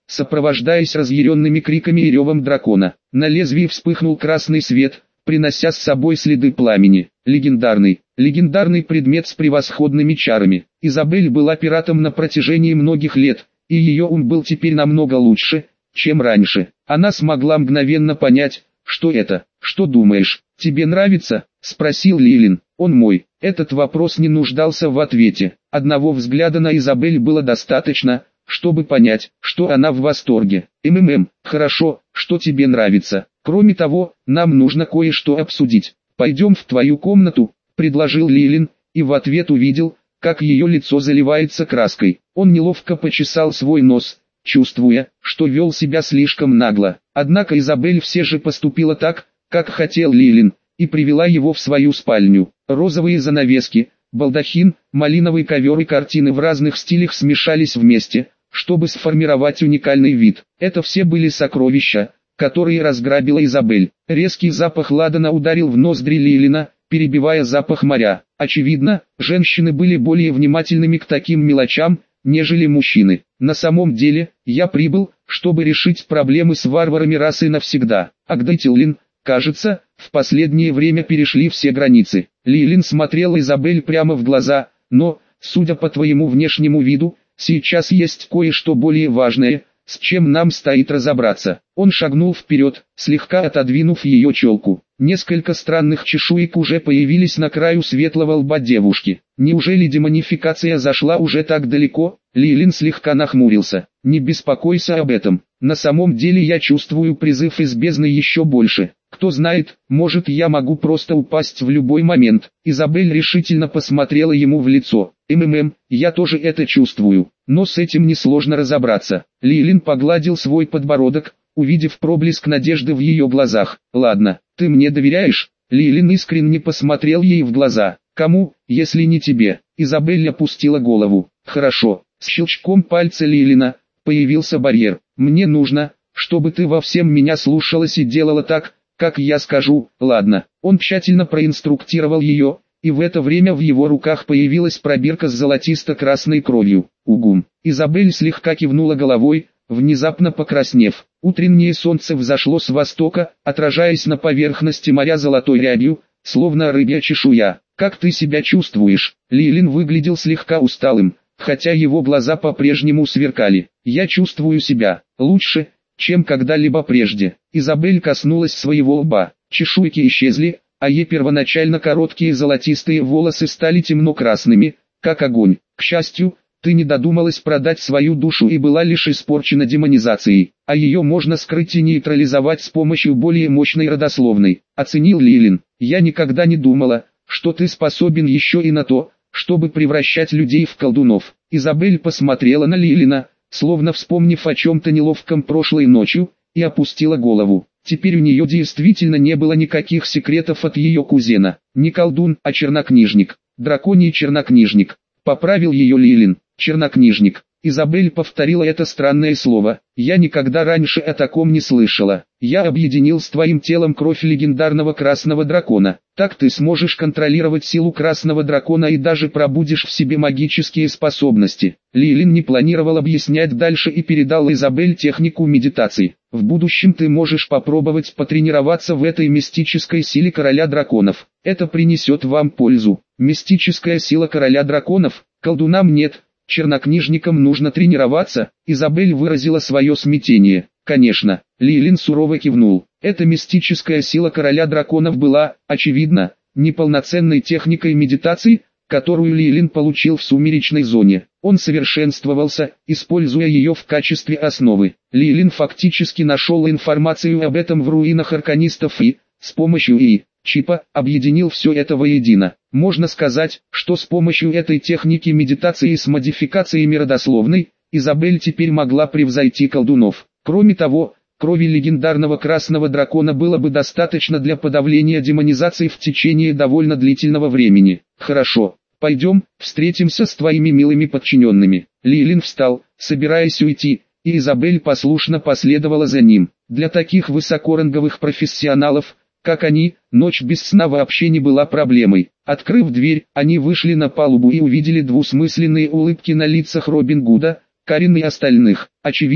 сопровождаясь разъяренными криками и ревом дракона. На лезвии вспыхнул красный свет, принося с собой следы пламени. Легендарный, легендарный предмет с превосходными чарами. Изабель была пиратом на протяжении многих лет, и ее ум был теперь намного лучше, чем раньше. Она смогла мгновенно понять, что это. «Что думаешь, тебе нравится?» – спросил Лилин. «Он мой». Этот вопрос не нуждался в ответе. Одного взгляда на Изабель было достаточно, чтобы понять, что она в восторге. «МММ, хорошо, что тебе нравится. Кроме того, нам нужно кое-что обсудить. Пойдем в твою комнату», – предложил Лилин, и в ответ увидел, как ее лицо заливается краской. Он неловко почесал свой нос, чувствуя, что вел себя слишком нагло. Однако Изабель все же поступила так, как хотел Лилин, и привела его в свою спальню. Розовые занавески, балдахин, малиновый ковер и картины в разных стилях смешались вместе, чтобы сформировать уникальный вид. Это все были сокровища, которые разграбила Изабель. Резкий запах ладана ударил в ноздри Лилина, перебивая запах моря. Очевидно, женщины были более внимательными к таким мелочам, нежели мужчины. На самом деле, я прибыл, чтобы решить проблемы с варварами расы навсегда. Агдайтиллин, кажется, в последнее время перешли все границы. Лилин смотрел Изабель прямо в глаза, но, судя по твоему внешнему виду, сейчас есть кое-что более важное, с чем нам стоит разобраться. Он шагнул вперед, слегка отодвинув ее челку. Несколько странных чешуек уже появились на краю светлого лба девушки. Неужели демонификация зашла уже так далеко? Лилин слегка нахмурился. Не беспокойся об этом. На самом деле я чувствую призыв из бездны еще больше. Кто знает, может я могу просто упасть в любой момент. Изабель решительно посмотрела ему в лицо. МММ, я тоже это чувствую, но с этим несложно разобраться. Лилин погладил свой подбородок, увидев проблеск надежды в ее глазах. Ладно, ты мне доверяешь? Лилин искренне посмотрел ей в глаза. Кому, если не тебе? Изабель опустила голову. Хорошо. С щелчком пальца Лилина появился барьер. Мне нужно, чтобы ты во всем меня слушалась и делала так, как я скажу. Ладно. Он тщательно проинструктировал ее, и в это время в его руках появилась пробирка с золотисто-красной кровью. Угум. Изабель слегка кивнула головой, внезапно покраснев. Утреннее солнце взошло с востока, отражаясь на поверхности моря золотой рябью, словно рыбья чешуя. «Как ты себя чувствуешь?» Лилин выглядел слегка усталым, хотя его глаза по-прежнему сверкали. «Я чувствую себя лучше, чем когда-либо прежде». Изабель коснулась своего лба. Чешуйки исчезли, а ее первоначально короткие золотистые волосы стали темно-красными, как огонь. К счастью, ты не додумалась продать свою душу и была лишь испорчена демонизацией, а ее можно скрыть и нейтрализовать с помощью более мощной родословной, оценил Лилин. Я никогда не думала, что ты способен еще и на то, чтобы превращать людей в колдунов. Изабель посмотрела на Лилина, словно вспомнив о чем-то неловком прошлой ночью, и опустила голову. Теперь у нее действительно не было никаких секретов от ее кузена. Не колдун, а чернокнижник. Драконий чернокнижник. Поправил ее Лилин. Чернокнижник. Изабель повторила это странное слово. Я никогда раньше о таком не слышала. Я объединил с твоим телом кровь легендарного красного дракона. Так ты сможешь контролировать силу красного дракона и даже пробудишь в себе магические способности. Лилин не планировал объяснять дальше и передал Изабель технику медитации. В будущем ты можешь попробовать потренироваться в этой мистической силе короля драконов. Это принесет вам пользу. Мистическая сила короля драконов? Колдунам нет. Чернокнижникам нужно тренироваться. Изабель выразила свое смятение. Конечно, Лилин сурово кивнул. Эта мистическая сила короля драконов была, очевидно, неполноценной техникой медитации, которую Лилин получил в сумеречной зоне. Он совершенствовался, используя ее в качестве основы. Лилин фактически нашел информацию об этом в руинах арканистов и, с помощью И. чипа, объединил все это воедино. Можно сказать, что с помощью этой техники медитации с модификациями родословной, Изабель теперь могла превзойти колдунов. Кроме того, крови легендарного красного дракона было бы достаточно для подавления демонизации в течение довольно длительного времени. Хорошо, пойдем, встретимся с твоими милыми подчиненными. Лилин встал, собираясь уйти, и Изабель послушно последовала за ним. Для таких высокоранговых профессионалов, как они, ночь без сна вообще не была проблемой. Открыв дверь, они вышли на палубу и увидели двусмысленные улыбки на лицах Робин Гуда, Карин и остальных. Очевидно,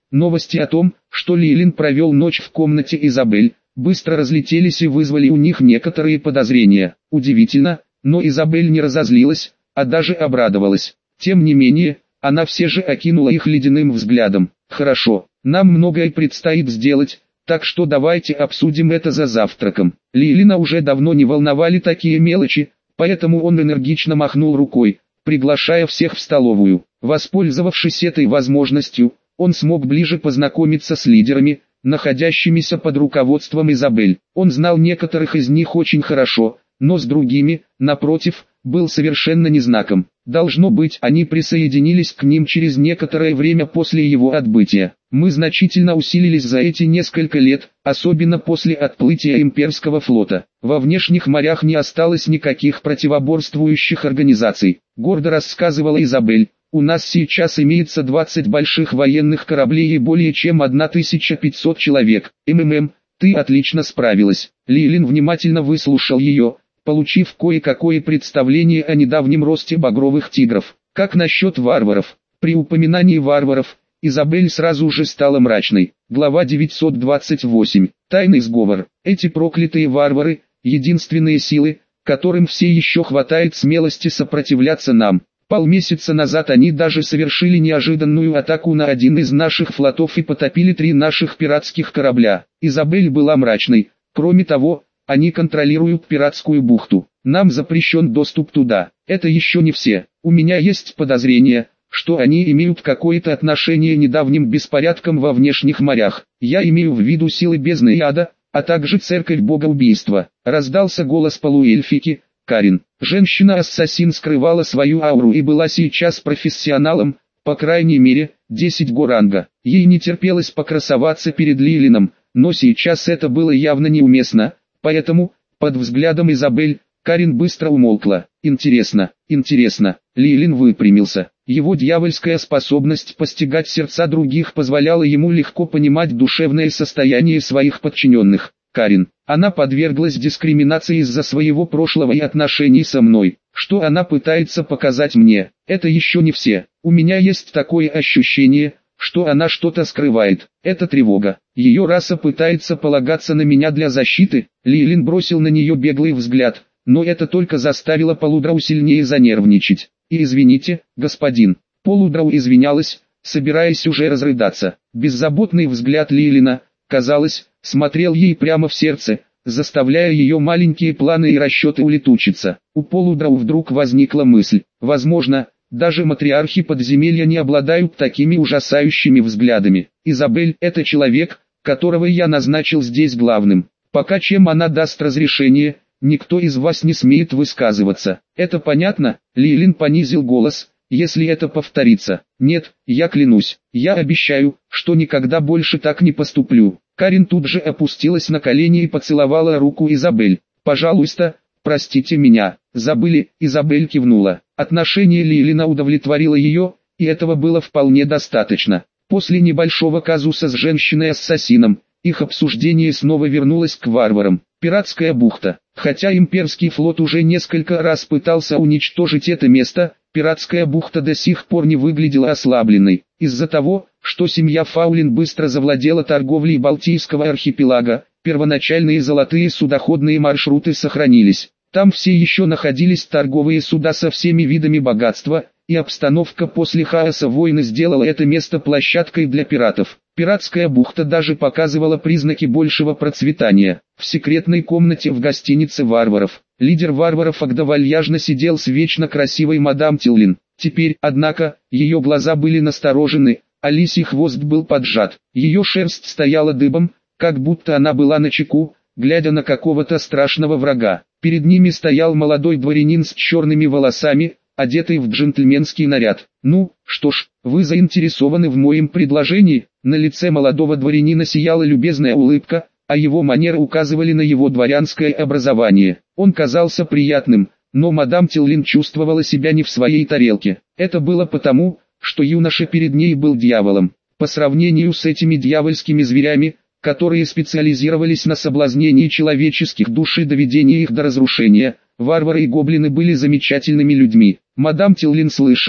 новости о том, что Лилин провел ночь в комнате Изабель, быстро разлетелись и вызвали у них некоторые подозрения. Удивительно, но Изабель не разозлилась, а даже обрадовалась. Тем не менее, она все же окинула их ледяным взглядом. «Хорошо, нам многое предстоит сделать, так что давайте обсудим это за завтраком». Лилина уже давно не волновали такие мелочи, поэтому он энергично махнул рукой, приглашая всех в столовую. Воспользовавшись этой возможностью, он смог ближе познакомиться с лидерами, находящимися под руководством Изабель. Он знал некоторых из них очень хорошо, но с другими, напротив, был совершенно незнаком. Должно быть, они присоединились к ним через некоторое время после его отбытия. Мы значительно усилились за эти несколько лет, особенно после отплытия имперского флота. Во внешних морях не осталось никаких противоборствующих организаций. Гордо рассказывала Изабель. У нас сейчас имеется двадцать больших военных кораблей и более чем тысяча пятьсот человек. МММ, ты отлично справилась. Лилин внимательно выслушал ее, получив кое-какое представление о недавнем росте багровых тигров. Как насчет варваров? При упоминании варваров, Изабель сразу же стала мрачной. Глава девятьсот двадцать восемь. Тайный сговор. Эти проклятые варвары, единственные силы, которым все еще хватает смелости сопротивляться нам. Полмесяца назад они даже совершили неожиданную атаку на один из наших флотов и потопили три наших пиратских корабля. Изабель была мрачной. Кроме того, они контролируют пиратскую бухту. Нам запрещен доступ туда. Это еще не все. У меня есть подозрение, что они имеют какое-то отношение к недавним беспорядкам во внешних морях. Я имею в виду силы бездны и ада, а также церковь богоубийства. Раздался голос полуэльфики, Карин. Женщина-ассасин скрывала свою ауру и была сейчас профессионалом, по крайней мере, десять го ранга. Ей не терпелось покрасоваться перед Лилином, но сейчас это было явно неуместно, поэтому, под взглядом Изабель, Карин быстро умолкла. Интересно, интересно. Лилин выпрямился. Его дьявольская способность постигать сердца других позволяла ему легко понимать душевное состояние своих подчиненных. Карин. Она подверглась дискриминации из-за своего прошлого и отношений со мной. Что она пытается показать мне? Это еще не все. У меня есть такое ощущение, что она что-то скрывает. Это тревога. Ее раса пытается полагаться на меня для защиты. Лилин бросил на нее беглый взгляд, но это только заставило Полудрау сильнее занервничать. И извините, господин. Полудрау извинялась, собираясь уже разрыдаться. Беззаботный взгляд Лилина, казалось, смотрел ей прямо в сердце, заставляя ее маленькие планы и расчеты улетучиться. У Полудрау вдруг возникла мысль, возможно, даже матриархи подземелья не обладают такими ужасающими взглядами. Изабель – это человек, которого я назначил здесь главным. Пока чем она даст разрешение, никто из вас не смеет высказываться. Это понятно? Лилин понизил голос. Если это повторится. Нет, я клянусь, я обещаю, что никогда больше так не поступлю. Карин тут же опустилась на колени и поцеловала руку Изабель. Пожалуйста, простите меня. Забыли? Изабель кивнула. Отношение Лилина удовлетворило ее, и этого было вполне достаточно. После небольшого казуса с женщиной-ассасином, их обсуждение снова вернулось к варварам. Пиратская бухта. Хотя имперский флот уже несколько раз пытался уничтожить это место, пиратская бухта до сих пор не выглядела ослабленной. Из-за того, что семья Фаулин быстро завладела торговлей Балтийского архипелага, первоначальные золотые судоходные маршруты сохранились. Там все еще находились торговые суда со всеми видами богатства, и обстановка после хаоса войны сделала это место площадкой для пиратов. Пиратская бухта даже показывала признаки большего процветания. В секретной комнате в гостинице варваров, лидер варваров Агда вальяжно сидел с вечно красивой мадам Тиллин. Теперь, однако, ее глаза были насторожены, а лисий хвост был поджат. Ее шерсть стояла дыбом, как будто она была начеку, глядя на какого-то страшного врага. Перед ними стоял молодой дворянин с черными волосами, одетый в джентльменский наряд. «Ну, что ж, вы заинтересованы в моем предложении?» На лице молодого дворянина сияла любезная улыбка, а его манеры указывали на его дворянское образование. Он казался приятным, но мадам Тиллин чувствовала себя не в своей тарелке. Это было потому, что юноша перед ней был дьяволом. По сравнению с этими дьявольскими зверями, которые специализировались на соблазнении человеческих душ и доведении их до разрушения, варвары и гоблины были замечательными людьми. Мадам Тиллин слышала,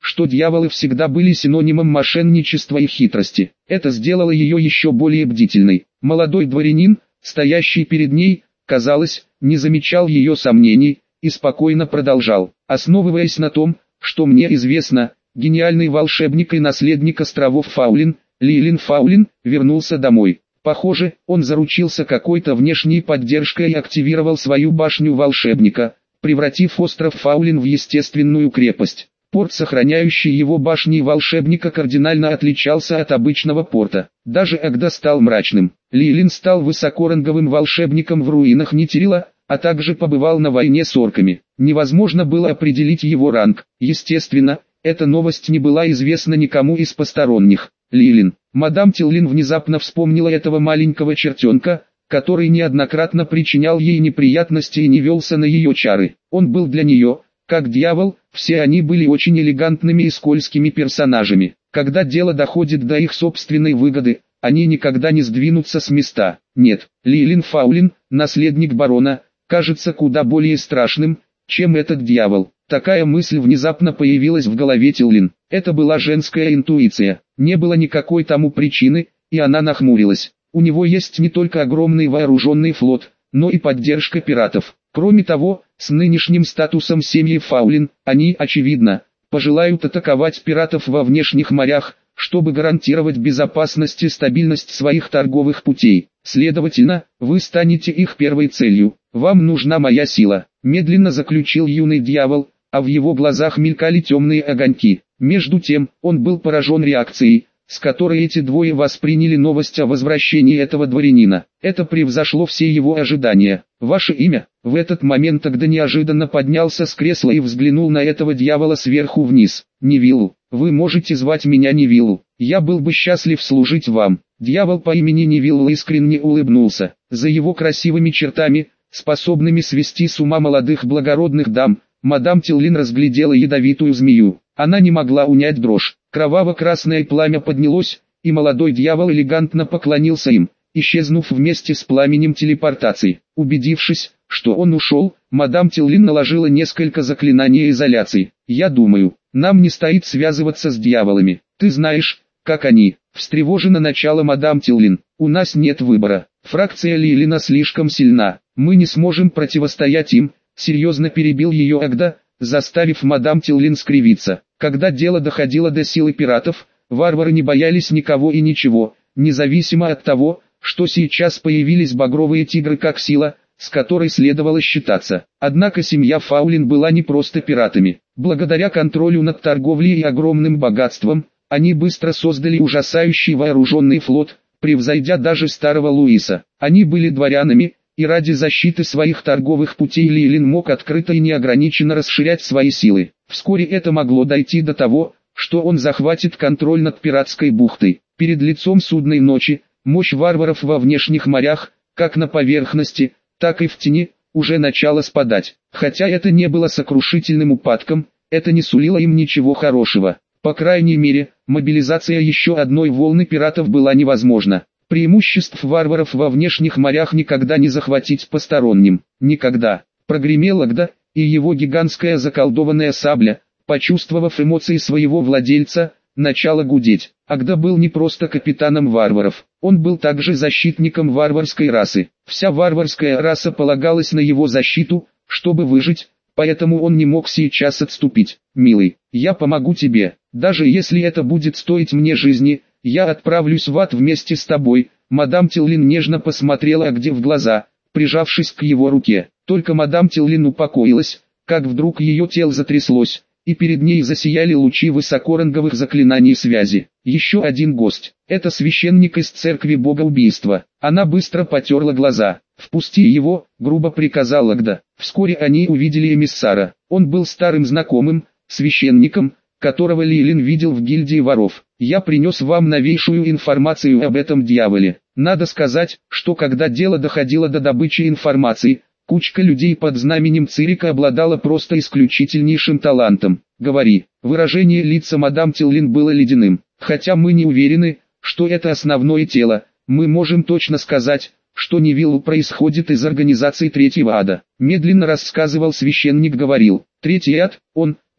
что дьяволы всегда были синонимом мошенничества и хитрости. Это сделало ее еще более бдительной. Молодой дворянин, стоящий перед ней, казалось, не замечал ее сомнений, и спокойно продолжал. Основываясь на том, что мне известно, гениальный волшебник и наследник островов Фаулин, Лилин Фаулин, вернулся домой. Похоже, он заручился какой-то внешней поддержкой и активировал свою башню волшебника, превратив остров Фаулин в естественную крепость. Порт, сохраняющий его башни волшебника, кардинально отличался от обычного порта. Даже Эгда стал мрачным. Лилин стал высокоранговым волшебником в руинах Нитерила, а также побывал на войне с орками. Невозможно было определить его ранг. Естественно, эта новость не была известна никому из посторонних. Лилин. Мадам Тиллин внезапно вспомнила этого маленького чертенка, который неоднократно причинял ей неприятности и не велся на ее чары. Он был для нее, как дьявол, все они были очень элегантными и скользкими персонажами. Когда дело доходит до их собственной выгоды, они никогда не сдвинутся с места. Нет, Лилин Фаулин, наследник барона, кажется куда более страшным, чем этот дьявол. Такая мысль внезапно появилась в голове Тиллин. Это была женская интуиция. Не было никакой тому причины, и она нахмурилась. У него есть не только огромный вооруженный флот, но и поддержка пиратов. Кроме того, с нынешним статусом семьи Фаулин, они, очевидно, пожелают атаковать пиратов во внешних морях, чтобы гарантировать безопасность и стабильность своих торговых путей. Следовательно, вы станете их первой целью. Вам нужна моя сила, медленно заключил юный дьявол, а в его глазах мелькали темные огоньки. Между тем, он был поражен реакцией, с которой эти двое восприняли новость о возвращении этого дворянина. Это превзошло все его ожидания. Ваше имя? В этот момент Эгда неожиданно поднялся с кресла и взглянул на этого дьявола сверху вниз. Невиллу, вы можете звать меня Невиллу. Я был бы счастлив служить вам. Дьявол по имени Невилл искренне улыбнулся. За его красивыми чертами, способными свести с ума молодых благородных дам, мадам Тиллин разглядела ядовитую змею. Она не могла унять дрожь. Кроваво-красное пламя поднялось, и молодой дьявол элегантно поклонился им, исчезнув вместе с пламенем телепортации. Убедившись, что он ушел, мадам Тиллин наложила несколько заклинаний изоляции. «Я думаю, нам не стоит связываться с дьяволами. Ты знаешь, как они». Встревожена начало мадам Тиллин. «У нас нет выбора. Фракция Лилина слишком сильна. Мы не сможем противостоять им», серьезно перебил ее Эгда, заставив мадам Тиллин скривиться. Когда дело доходило до силы пиратов, варвары не боялись никого и ничего, независимо от того, что сейчас появились багровые тигры как сила, с которой следовало считаться. Однако семья Фаулин была не просто пиратами. Благодаря контролю над торговлей и огромным богатством, они быстро создали ужасающий вооруженный флот, превзойдя даже старого Луиса. Они были дворянами, и ради защиты своих торговых путей Лилин мог открыто и неограниченно расширять свои силы. Вскоре это могло дойти до того, что он захватит контроль над пиратской бухтой. Перед лицом судной ночи, мощь варваров во внешних морях, как на поверхности, так и в тени, уже начала спадать. Хотя это не было сокрушительным упадком, это не сулило им ничего хорошего. По крайней мере, мобилизация еще одной волны пиратов была невозможна. Преимуществ варваров во внешних морях никогда не захватить посторонним. Никогда. Прогремел Эгда, и его гигантская заколдованная сабля, почувствовав эмоции своего владельца, начала гудеть. Эгда был не просто капитаном варваров, он был также защитником варварской расы. Вся варварская раса полагалась на его защиту, чтобы выжить, поэтому он не мог сейчас отступить. «Милый, я помогу тебе, даже если это будет стоить мне жизни. Я отправлюсь в ад вместе с тобой». Мадам Тиллин нежно посмотрела Эгде в глаза, прижавшись к его руке. Только мадам Тиллин упокоилась, как вдруг ее тело затряслось, и перед ней засияли лучи высокоранговых заклинаний связи. Еще один гость. Это священник из церкви бога убийства. Она быстро потерла глаза. «Впусти его», — грубо приказал Эгда. Вскоре они увидели эмиссара. Он был старым знакомым, священником, которого Лилин видел в гильдии воров. «Я принес вам новейшую информацию об этом дьяволе. Надо сказать, что когда дело доходило до добычи информации, кучка людей под знаменем Цирика обладала просто исключительнейшим талантом. Говори». Выражение лица мадам Тиллин было ледяным. «Хотя мы не уверены, что это основное тело, мы можем точно сказать, что Невиллу происходит из организации Третьего Ада». Медленно рассказывал священник, говорил. «Третий ад, он,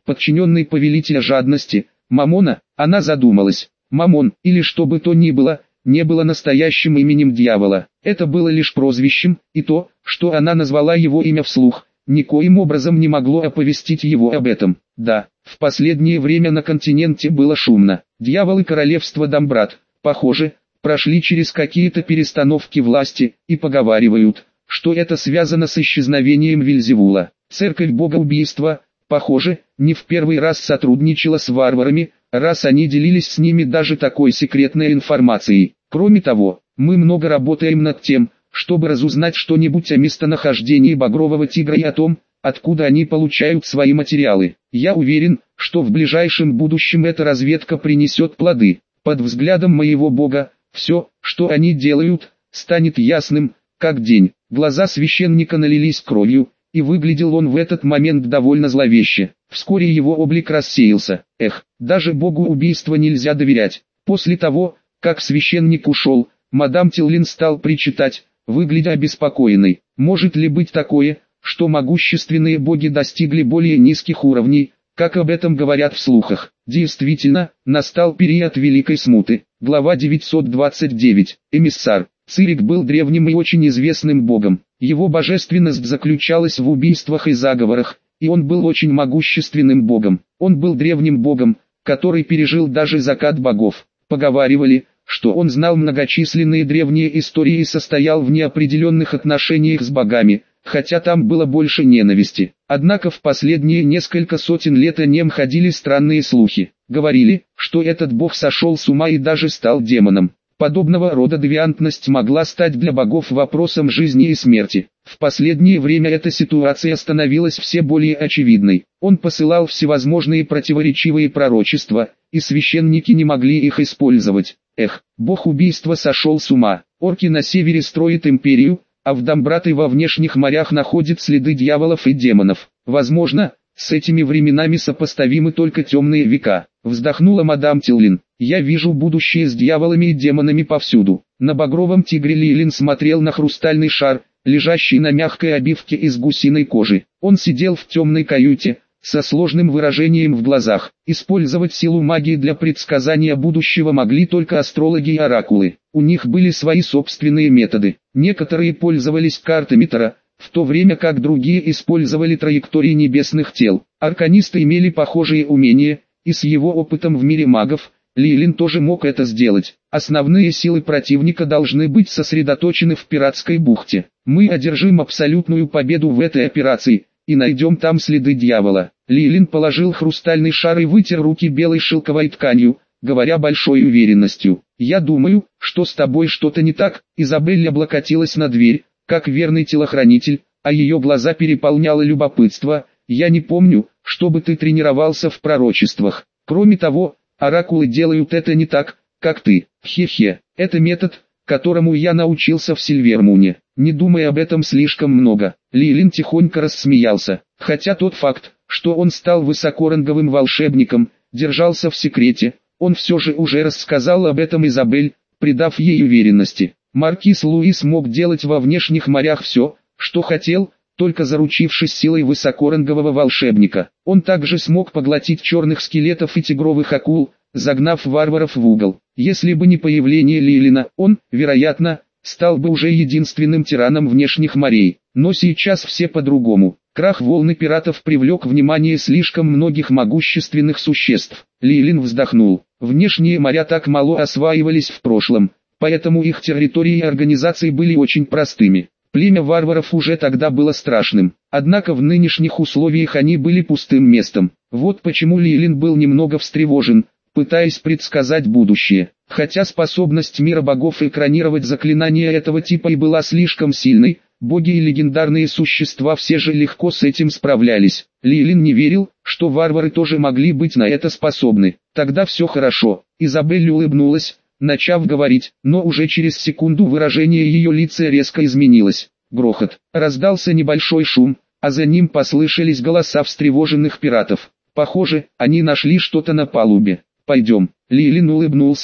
подчиненный повелителя жадности, Мамона. Она задумалась. Мамон, или что бы то ни было, не было настоящим именем дьявола. Это было лишь прозвищем, и то, что она назвала его имя вслух, никоим образом не могло оповестить его об этом. Да, в последнее время на континенте было шумно. Дьяволы королевства Дамбрат, похоже, прошли через какие-то перестановки власти, и поговаривают, что это связано с исчезновением Вельзевула. Церковь богоубийства, похоже, не в первый раз сотрудничала с варварами, раз они делились с ними даже такой секретной информацией. Кроме того, мы много работаем над тем, чтобы разузнать что-нибудь о местонахождении Багрового Тигра и о том, откуда они получают свои материалы. Я уверен, что в ближайшем будущем эта разведка принесет плоды. Под взглядом моего бога, все, что они делают, станет ясным, как день. Глаза священника налились кровью, и выглядел он в этот момент довольно зловеще. Вскоре его облик рассеялся. Эх, даже богу убийства нельзя доверять. После того, как священник ушел, мадам Тиллин стал причитать, выглядя обеспокоенной. Может ли быть такое, что могущественные боги достигли более низких уровней, как об этом говорят в слухах? Действительно, настал период Великой Смуты. Глава девятьсот двадцать девять. Эмиссар. Цирик был древним и очень известным богом. Его божественность заключалась в убийствах и заговорах, и он был очень могущественным богом. Он был древним богом, который пережил даже закат богов. Поговаривали, что он знал многочисленные древние истории и состоял в неопределенных отношениях с богами, хотя там было больше ненависти. Однако в последние несколько сотен лет о нем ходили странные слухи. Говорили, что этот бог сошел с ума и даже стал демоном. Подобного рода девиантность могла стать для богов вопросом жизни и смерти. В последнее время эта ситуация становилась все более очевидной. Он посылал всевозможные противоречивые пророчества, и священники не могли их использовать. Эх, бог убийства сошел с ума. Орки на севере строят империю, а в Дамбрат и во внешних морях находят следы дьяволов и демонов. Возможно, с этими временами сопоставимы только темные века. Вздохнула мадам Тиллин. Я вижу будущее с дьяволами и демонами повсюду. На багровом тигре Лилин смотрел на хрустальный шар, лежащий на мягкой обивке из гусиной кожи. Он сидел в темной каюте, со сложным выражением в глазах. Использовать силу магии для предсказания будущего могли только астрологи и оракулы. У них были свои собственные методы. Некоторые пользовались картами Таро, в то время как другие использовали траектории небесных тел. Арканисты имели похожие умения, и с его опытом в мире магов, Лилин тоже мог это сделать. Основные силы противника должны быть сосредоточены в пиратской бухте. Мы одержим абсолютную победу в этой операции, и найдем там следы дьявола. Лилин положил хрустальный шар и вытер руки белой шелковой тканью, говоря большой уверенностью. «Я думаю, что с тобой что-то не так». Изабель облокотилась на дверь, как верный телохранитель, а ее глаза переполняло любопытство. «Я не помню, чтобы ты тренировался в пророчествах. Кроме того, оракулы делают это не так, как ты. Хе-хе, это метод, которому я научился в Сильвермуне. Не думай об этом слишком много». Лилин тихонько рассмеялся, хотя тот факт, что он стал высокоранговым волшебником, держался в секрете, он все же уже рассказал об этом Изабель, придав ей уверенности. Маркиз Луис мог делать во внешних морях все, что хотел, только заручившись силой высокорангового волшебника. Он также смог поглотить черных скелетов и тигровых акул, загнав варваров в угол. Если бы не появление Лилина, он, вероятно, стал бы уже единственным тираном внешних морей. Но сейчас все по-другому. Крах волны пиратов привлек внимание слишком многих могущественных существ. Лилин вздохнул. Внешние моря так мало осваивались в прошлом, поэтому их территории и организации были очень простыми. Племя варваров уже тогда было страшным, однако в нынешних условиях они были пустым местом. Вот почему Лилин был немного встревожен, пытаясь предсказать будущее. Хотя способность мира богов экранировать заклинания этого типа и была слишком сильной, боги и легендарные существа все же легко с этим справлялись. Лилин не верил, что варвары тоже могли быть на это способны. Тогда все хорошо. Изабель улыбнулась, начав говорить, но уже через секунду выражение ее лица резко изменилось. Грохот. Раздался небольшой шум, а за ним послышались голоса встревоженных пиратов. Похоже, они нашли что-то на палубе. «Пойдем». Лилин улыбнулся,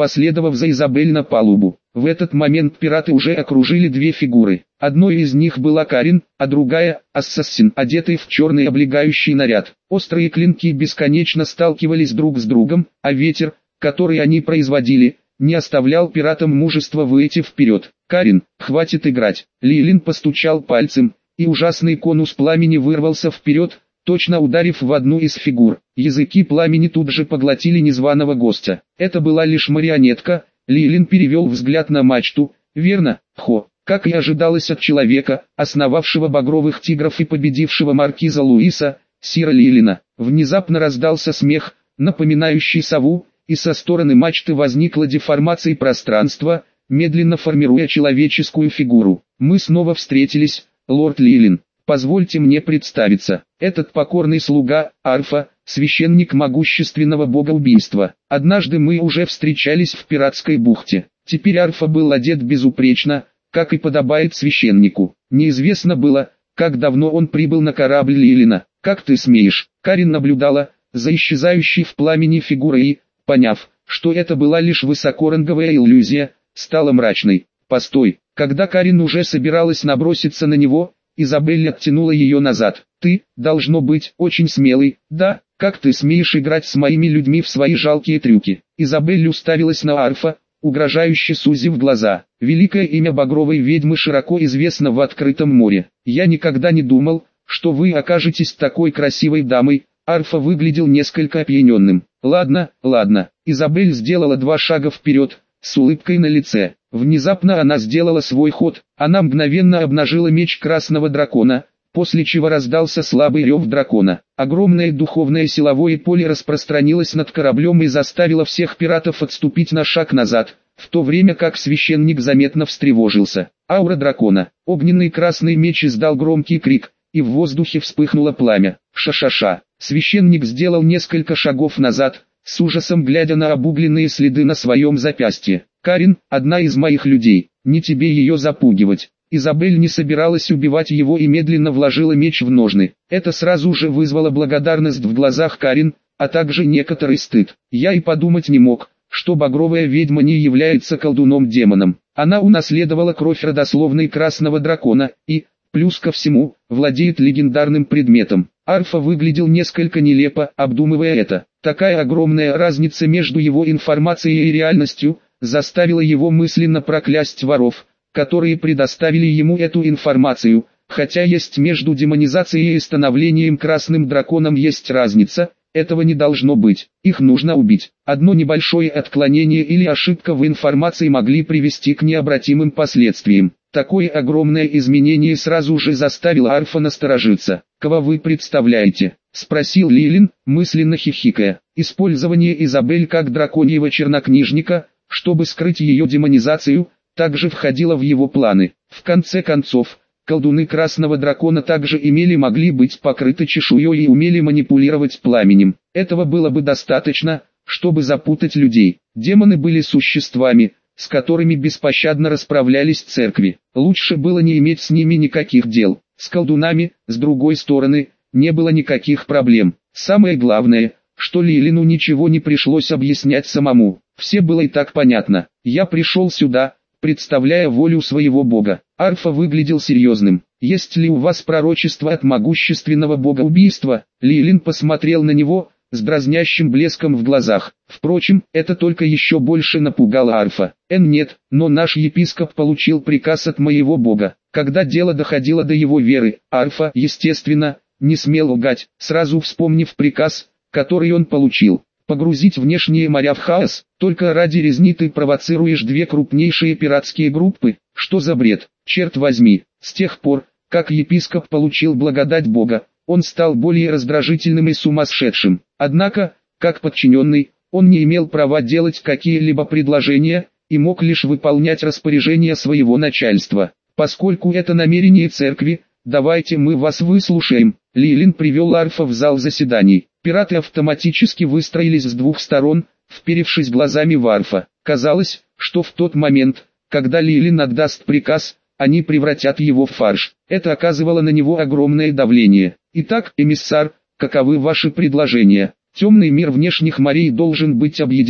последовав за Изабель на палубу. В этот момент пираты уже окружили две фигуры. Одной из них была Карин, а другая – ассасин, одетый в черный облегающий наряд. Острые клинки бесконечно сталкивались друг с другом, а ветер, который они производили, не оставлял пиратам мужества выйти вперед. «Карин, хватит играть!» Лилин постучал пальцем, и ужасный конус пламени вырвался вперед, точно ударив в одну из фигур. Языки пламени тут же поглотили незваного гостя. Это была лишь марионетка. Лилин перевел взгляд на мачту. «Верно, Хо, как и ожидалось от человека, основавшего багровых тигров и победившего маркиза Луиса, сира Лилина». Внезапно раздался смех, напоминающий сову, и со стороны мачты возникла деформация пространства, медленно формируя человеческую фигуру. «Мы снова встретились, лорд Лилин. Позвольте мне представиться. Этот покорный слуга, Арфа, священник могущественного бога убийства. Однажды мы уже встречались в пиратской бухте. Теперь Арфа был одет безупречно, как и подобает священнику. Неизвестно было, как давно он прибыл на корабль Лилина. Как ты смеешь?» Карин наблюдала за исчезающей в пламени фигурой и, поняв, что это была лишь высокоранговая иллюзия, стала мрачной. «Постой!» Когда Карин уже собиралась наброситься на него, Изабель оттянула ее назад. «Ты, должно быть, очень смелый, да? Как ты смеешь играть с моими людьми в свои жалкие трюки?» Изабель уставилась на Арфа, угрожающе сузив глаза. «Великое имя багровой ведьмы широко известно в открытом море. Я никогда не думал, что вы окажетесь такой красивой дамой». Арфа выглядел несколько опьяненным. «Ладно, ладно». Изабель сделала два шага вперед, с улыбкой на лице. Внезапно она сделала свой ход. Она мгновенно обнажила меч красного дракона, после чего раздался слабый рев дракона. Огромное духовное силовое поле распространилось над кораблем и заставило всех пиратов отступить на шаг назад, в то время как священник заметно встревожился. Аура дракона. Огненный красный меч издал громкий крик, и в воздухе вспыхнуло пламя. Ша-ша-ша. Священник сделал несколько шагов назад, с ужасом глядя на обугленные следы на своем запястье. «Карин, одна из моих людей, не тебе ее запугивать». Изабель не собиралась убивать его и медленно вложила меч в ножны. Это сразу же вызвало благодарность в глазах Карин, а также некоторый стыд. «Я и подумать не мог, что багровая ведьма не является колдуном-демоном. Она унаследовала кровь родословной красного дракона и, плюс ко всему, владеет легендарным предметом». Арфа выглядел несколько нелепо, обдумывая это. Такая огромная разница между его информацией и реальностью заставила его мысленно проклясть воров, которые предоставили ему эту информацию. Хотя есть между демонизацией и становлением красным драконом есть разница, этого не должно быть. Их нужно убить. Одно небольшое отклонение или ошибка в информации могли привести к необратимым последствиям. Такое огромное изменение сразу же заставило Арфа насторожиться. «Кого вы представляете?» — спросил Лилин, мысленно хихикая. Использование Изабель как драконьего чернокнижника, чтобы скрыть ее демонизацию, также входило в его планы. В конце концов, колдуны красного дракона также имели могли быть покрыты чешуей и умели манипулировать пламенем. Этого было бы достаточно, чтобы запутать людей. Демоны были существами, с которыми беспощадно расправлялись церкви. Лучше было не иметь с ними никаких дел. С колдунами, с другой стороны, не было никаких проблем. Самое главное, что Лилину ничего не пришлось объяснять самому. Все было и так понятно. «Я пришел сюда, представляя волю своего бога». Арфа выглядел серьезным. «Есть ли у вас пророчество от могущественного бога убийства?» Лилин посмотрел на него, с дразнящим блеском в глазах. Впрочем, это только еще больше напугало Арфа. «Эн нет, но наш епископ получил приказ от моего бога». Когда дело доходило до его веры, Арфа, естественно, не смел лгать, сразу вспомнив приказ, который он получил. Погрузить внешние моря в хаос, только ради резни ты провоцируешь две крупнейшие пиратские группы. Что за бред? Черт возьми, с тех пор, как епископ получил благодать Бога, он стал более раздражительным и сумасшедшим. Однако, как подчиненный, он не имел права делать какие-либо предложения, и мог лишь выполнять распоряжения своего начальства. Поскольку это намерение церкви, давайте мы вас выслушаем. Лилин привел Арфа в зал заседаний. Пираты автоматически выстроились с двух сторон, вперевшись глазами в Арфа. Казалось, что в тот момент, когда Лилин отдаст приказ, они превратят его в фарш. Это оказывало на него огромное давление. «Итак, эмиссар, каковы ваши предложения?» «Темный мир внешних морей должен быть объединен.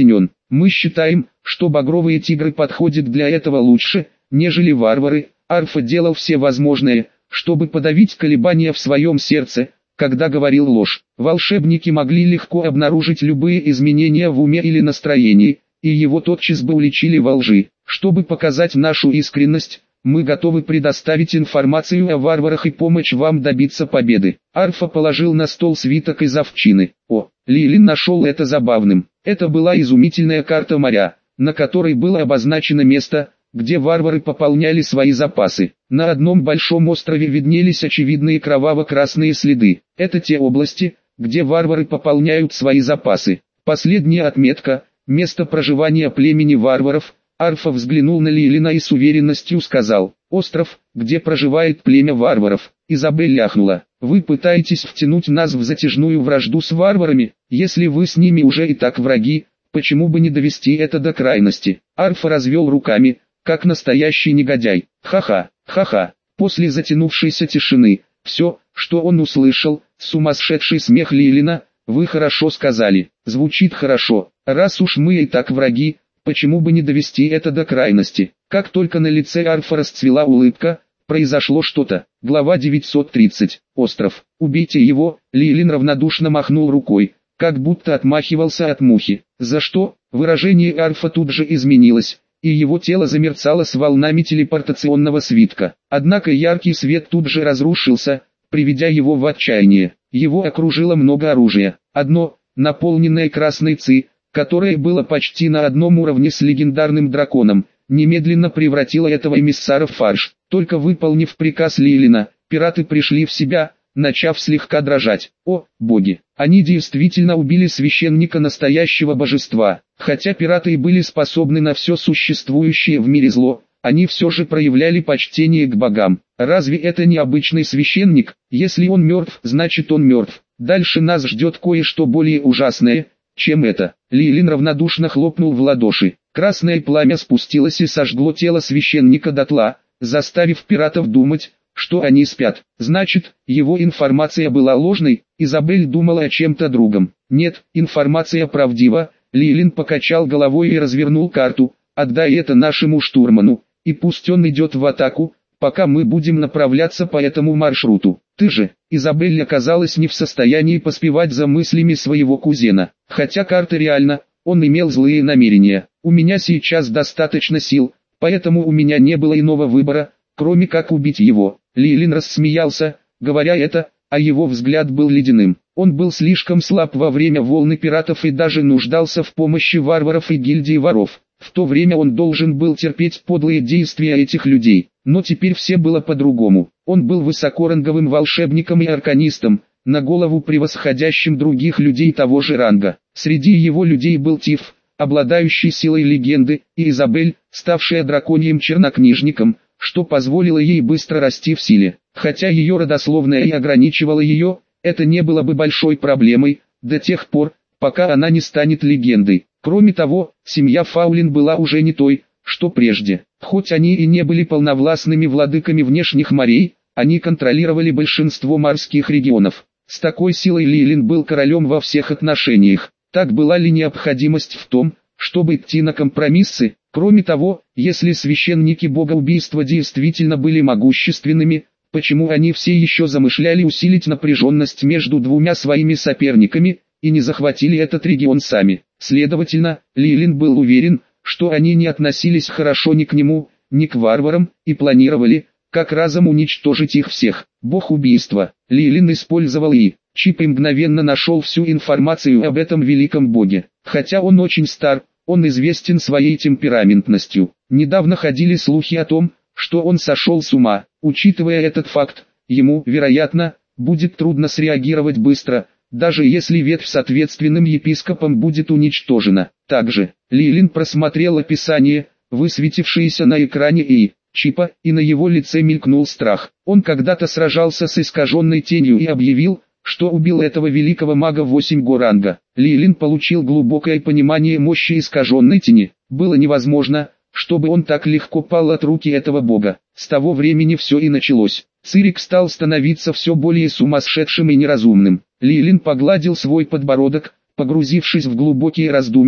Мы считаем, что багровые тигры подходят для этого лучше, нежели варвары. Арфа делал все возможное, чтобы подавить колебания в своем сердце, когда говорил ложь. Волшебники могли легко обнаружить любые изменения в уме или настроении, и его тотчас бы уличили во лжи. Чтобы показать нашу искренность, мы готовы предоставить информацию о варварах и помочь вам добиться победы. Арфа положил на стол свиток из овчины. О, Лилин нашел это забавным. Это была изумительная карта моря, на которой было обозначено место, где варвары пополняли свои запасы. На одном большом острове виднелись очевидные кроваво-красные следы. Это те области, где варвары пополняют свои запасы. Последняя отметка – место проживания племени варваров. Арфа взглянул на Лилина и с уверенностью сказал: «Остров, где проживает племя варваров». Изабель ляхнула: «Вы пытаетесь втянуть нас в затяжную вражду с варварами? Если вы с ними уже и так враги, почему бы не довести это до крайности?» Арфа развел руками, как настоящий негодяй. «Ха-ха, ха-ха». После затянувшейся тишины, все, что он услышал, сумасшедший смех Лилина. «Вы хорошо сказали, звучит хорошо. Раз уж мы и так враги, почему бы не довести это до крайности?» Как только на лице Арфа расцвела улыбка, произошло что-то. Глава девятьсот тридцать. Остров. «Убейте его!» Лилин равнодушно махнул рукой, как будто отмахивался от мухи. «За что?» Выражение Арфа тут же изменилось, и его тело замерцало с волнами телепортационного свитка. Однако яркий свет тут же разрушился, приведя его в отчаяние. Его окружило много оружия. Одно, наполненное красной ци, которое было почти на одном уровне с легендарным драконом, немедленно превратило этого эмиссара в фарш. Только выполнив приказ Лилина, пираты пришли в себя, начав слегка дрожать. О, боги! Они действительно убили священника настоящего божества. Хотя пираты и были способны на все существующее в мире зло, они все же проявляли почтение к богам. Разве это не обычный священник? Если он мертв, значит он мертв. Дальше нас ждет кое-что более ужасное, чем это. Лилин равнодушно хлопнул в ладоши. Красное пламя спустилось и сожгло тело священника дотла, заставив пиратов думать, что они спят. Значит, его информация была ложной. Изабель думала о чем-то другом. Нет, информация правдива. Лилин покачал головой и развернул карту. «Отдай это нашему штурману, и пусть он идет в атаку, пока мы будем направляться по этому маршруту». Ты же, Изабель оказалась не в состоянии поспевать за мыслями своего кузена. Хотя карта реально, он имел злые намерения. «У меня сейчас достаточно сил, поэтому у меня не было иного выбора, кроме как убить его». Лилин рассмеялся, говоря это, а его взгляд был ледяным. Он был слишком слаб во время волны пиратов и даже нуждался в помощи варваров и гильдии воров. В то время он должен был терпеть подлые действия этих людей. Но теперь все было по-другому. Он был высокоранговым волшебником и арканистом, на голову превосходящим других людей того же ранга. Среди его людей был Тиф, обладающий силой легенды, и Изабель, ставшая драконьим чернокнижником, что позволило ей быстро расти в силе. Хотя ее родословная и ограничивала ее, это не было бы большой проблемой, до тех пор, пока она не станет легендой. Кроме того, семья Фаулин была уже не той, что прежде. Хоть они и не были полновластными владыками внешних морей, они контролировали большинство морских регионов. С такой силой Лилин был королем во всех отношениях. Так была ли необходимость в том, чтобы идти на компромиссы? Кроме того, если священники богоубийства действительно были могущественными, почему они все еще замышляли усилить напряженность между двумя своими соперниками, и не захватили этот регион сами? Следовательно, Лилин был уверен, что они не относились хорошо ни к нему, ни к варварам, и планировали, как разом уничтожить их всех. Бог убийства. Лилин использовал и Чип и мгновенно нашел всю информацию об этом великом боге. Хотя он очень стар, он известен своей темпераментностью. Недавно ходили слухи о том, что он сошел с ума. Учитывая этот факт, ему, вероятно, будет трудно среагировать быстро, даже если ветвь с ответственным епископом будет уничтожена. Также, Лилин просмотрел описание, высветившееся на экране и Чипа, и на его лице мелькнул страх. Он когда-то сражался с искаженной тенью и объявил, что убил этого великого мага восемь го ранга. Лилин получил глубокое понимание мощи искаженной тени. Было невозможно, чтобы он так легко пал от руки этого бога. С того времени все и началось. Цирик стал становиться все более сумасшедшим и неразумным. Лилин погладил свой подбородок, погрузившись в глубокие раздумья,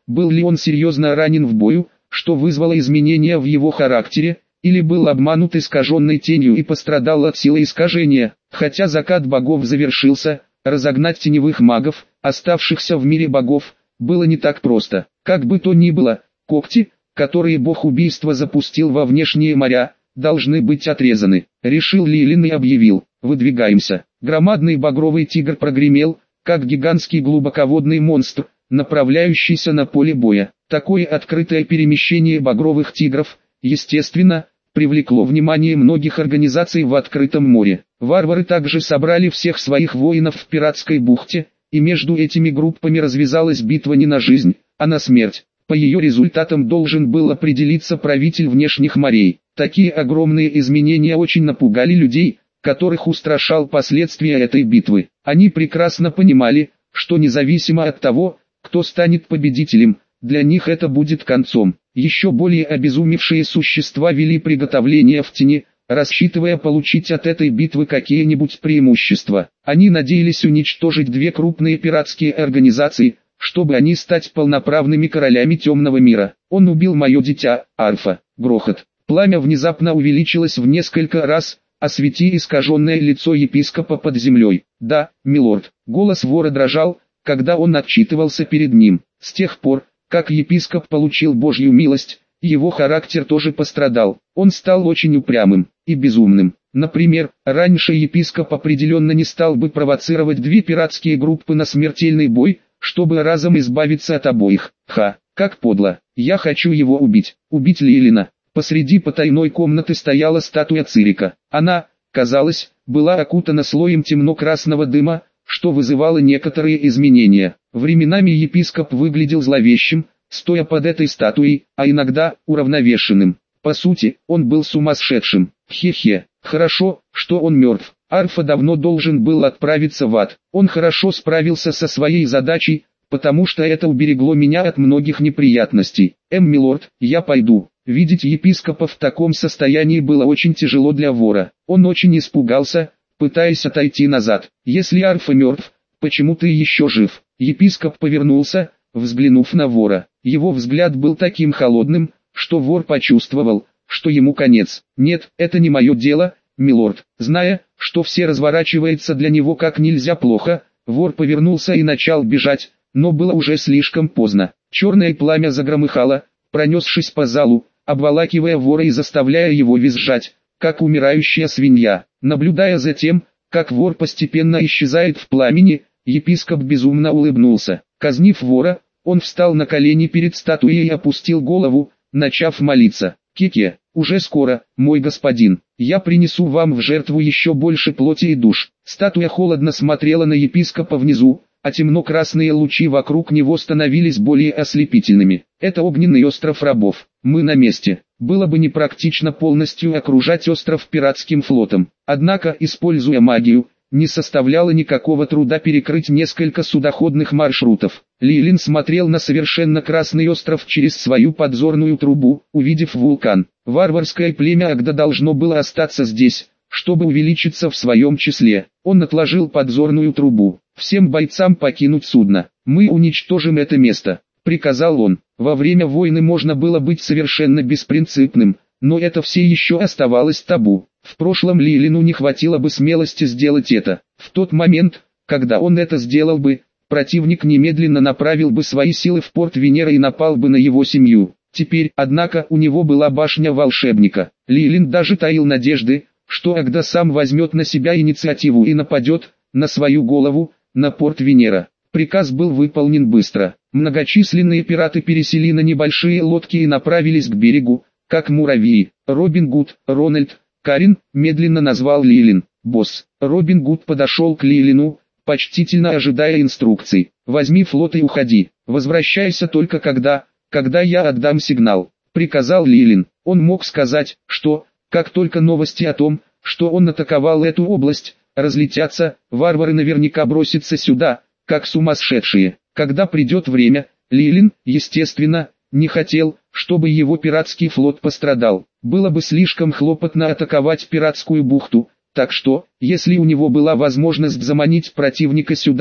был ли он серьезно ранен в бою, что вызвало изменения в его характере, или был обманут искаженной тенью и пострадал от силы искажения. Хотя закат богов завершился, разогнать теневых магов, оставшихся в мире богов, было не так просто. Как бы то ни было, когти, которые бог убийства запустил во внешние моря, должны быть отрезаны. Решил Лилин и объявил: выдвигаемся. Громадный багровый тигр прогремел, как гигантский глубоководный монстр, направляющийся на поле боя. Такое открытое перемещение багровых тигров, естественно, привлекло внимание многих организаций в открытом море. Варвары также собрали всех своих воинов в пиратской бухте, и между этими группами развязалась битва не на жизнь, а на смерть. По ее результатам должен был определиться правитель внешних морей. Такие огромные изменения очень напугали людей, которых устрашал последствия этой битвы. Они прекрасно понимали, что независимо от того, кто станет победителем, для них это будет концом. Еще более обезумевшие существа вели приготовления в тени, рассчитывая получить от этой битвы какие-нибудь преимущества. Они надеялись уничтожить две крупные пиратские организации, чтобы они стать полноправными королями темного мира. Он убил мое дитя, Альфа. Грохот. Пламя внезапно увеличилось в несколько раз, освети искаженное лицо епископа под землей. Да, милорд. Голос вора дрожал, когда он отчитывался перед ним. С тех пор, как епископ получил Божью милость, его характер тоже пострадал. Он стал очень упрямым и безумным. Например, раньше епископ определенно не стал бы провоцировать две пиратские группы на смертельный бой, чтобы разом избавиться от обоих. Ха, как подло. Я хочу его убить. Убить Лилина. Посреди потайной комнаты стояла статуя Цирика. Она, казалось, была окутана слоем темно-красного дыма, что вызывало некоторые изменения. Временами епископ выглядел зловещим, стоя под этой статуей, а иногда уравновешенным. По сути, он был сумасшедшим. Хе-хе, хорошо, что он мертв. Альфа давно должен был отправиться в ад. Он хорошо справился со своей задачей, потому что это уберегло меня от многих неприятностей. Эм, милорд, я пойду. Видеть епископа в таком состоянии было очень тяжело для вора. Он очень испугался, пытаясь отойти назад. Если Альфа мертв, почему ты еще жив? Епископ повернулся, взглянув на вора. Его взгляд был таким холодным, что вор почувствовал, что ему конец. Нет, это не мое дело, милорд. Зная, что все разворачивается для него как нельзя плохо, вор повернулся и начал бежать, но было уже слишком поздно. Черное пламя загромыхало, пронесшись по залу, обволакивая вора и заставляя его визжать, как умирающая свинья. Наблюдая за тем, как вор постепенно исчезает в пламени, епископ безумно улыбнулся. Казнив вора, он встал на колени перед статуей и опустил голову, начав молиться. «Кеке, уже скоро, мой господин, я принесу вам в жертву еще больше плоти и душ». Статуя холодно смотрела на епископа внизу, а темно-красные лучи вокруг него становились более ослепительными. «Это огненный остров рабов. Мы на месте». Было бы непрактично полностью окружать остров пиратским флотом. Однако, используя магию, не составляло никакого труда перекрыть несколько судоходных маршрутов. Лилин смотрел на совершенно красный остров через свою подзорную трубу, увидев вулкан. Варварское племя Агда должно было остаться здесь, чтобы увеличиться в своем числе. Он отложил подзорную трубу. «Всем бойцам покинуть судно. Мы уничтожим это место», — приказал он. Во время войны можно было быть совершенно беспринципным, но это все еще оставалось табу. В прошлом Лилину не хватило бы смелости сделать это. В тот момент, когда он это сделал бы, противник немедленно направил бы свои силы в порт Венера и напал бы на его семью. Теперь, однако, у него была башня волшебника. Лилин даже таил надежды, что Агда сам возьмет на себя инициативу и нападет на свою голову, на порт Венера. Приказ был выполнен быстро. Многочисленные пираты пересели на небольшие лодки и направились к берегу, как муравьи. Робин Гуд, Рональд, Карин, медленно назвал Лилин. «Босс». Робин Гуд подошел к Лилину, почтительно ожидая инструкций. «Возьми флот и уходи. Возвращайся только когда, когда я отдам сигнал», — приказал Лилин. Он мог сказать, что, как только новости о том, что он атаковал эту область, разлетятся, варвары наверняка бросятся сюда, как сумасшедшие. Когда придет время, Лилин, естественно, не хотел, чтобы его пиратский флот пострадал. Было бы слишком хлопотно атаковать пиратскую бухту, так что, если у него была возможность заманить противника сюда,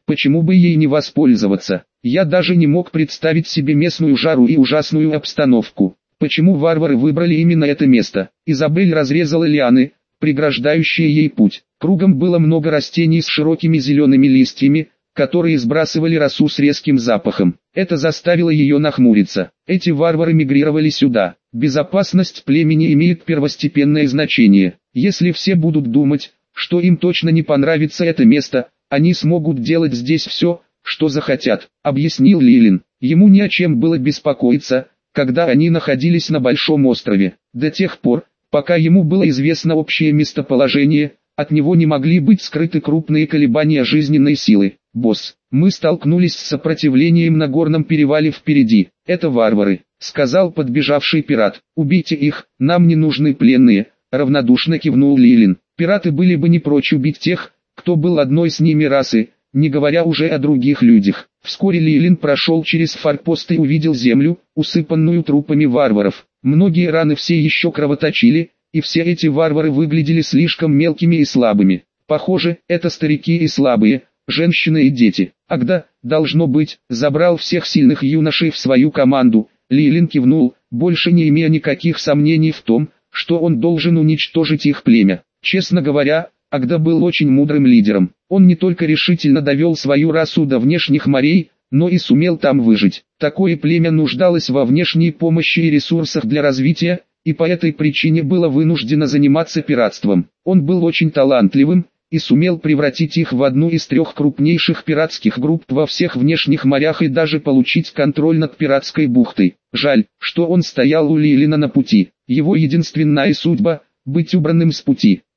Почему бы ей не воспользоваться? Я даже не мог представить себе местную жару и ужасную обстановку. Почему варвары выбрали именно это место? Изабель разрезала лианы, преграждающие ей путь. Кругом было много растений с широкими зелеными листьями, которые сбрасывали росу с резким запахом. Это заставило ее нахмуриться. Эти варвары мигрировали сюда. Безопасность племени имеет первостепенное значение. Если все будут думать, что им точно не понравится это место, они смогут делать здесь все, что захотят, объяснил Лилин. Ему не о чем было беспокоиться, когда они находились на Большом острове. До тех пор, пока ему было известно общее местоположение, от него не могли быть скрыты крупные колебания жизненной силы. «Босс, мы столкнулись с сопротивлением на горном перевале впереди. Это варвары», — сказал подбежавший пират. «Убейте их, нам не нужны пленные», — равнодушно кивнул Лилин. Пираты были бы не прочь убить тех, кто был одной с ними расы, не говоря уже о других людях. Вскоре Лилин прошел через форпост и увидел землю, усыпанную трупами варваров. Многие раны все еще кровоточили, и все эти варвары выглядели слишком мелкими и слабыми. Похоже, это старики и слабые, женщины и дети. Агда, должно быть, забрал всех сильных юношей в свою команду. Лилин кивнул, больше не имея никаких сомнений в том, что он должен уничтожить их племя. Честно говоря, Агда был очень мудрым лидером. Он не только решительно довел свою расу до внешних морей, но и сумел там выжить. Такое племя нуждалось во внешней помощи и ресурсах для развития, и по этой причине было вынуждено заниматься пиратством. Он был очень талантливым, и сумел превратить их в одну из трех крупнейших пиратских групп во всех внешних морях и даже получить контроль над пиратской бухтой. Жаль, что он стоял у Лилина на пути. Его единственная судьба – быть убранным с пути.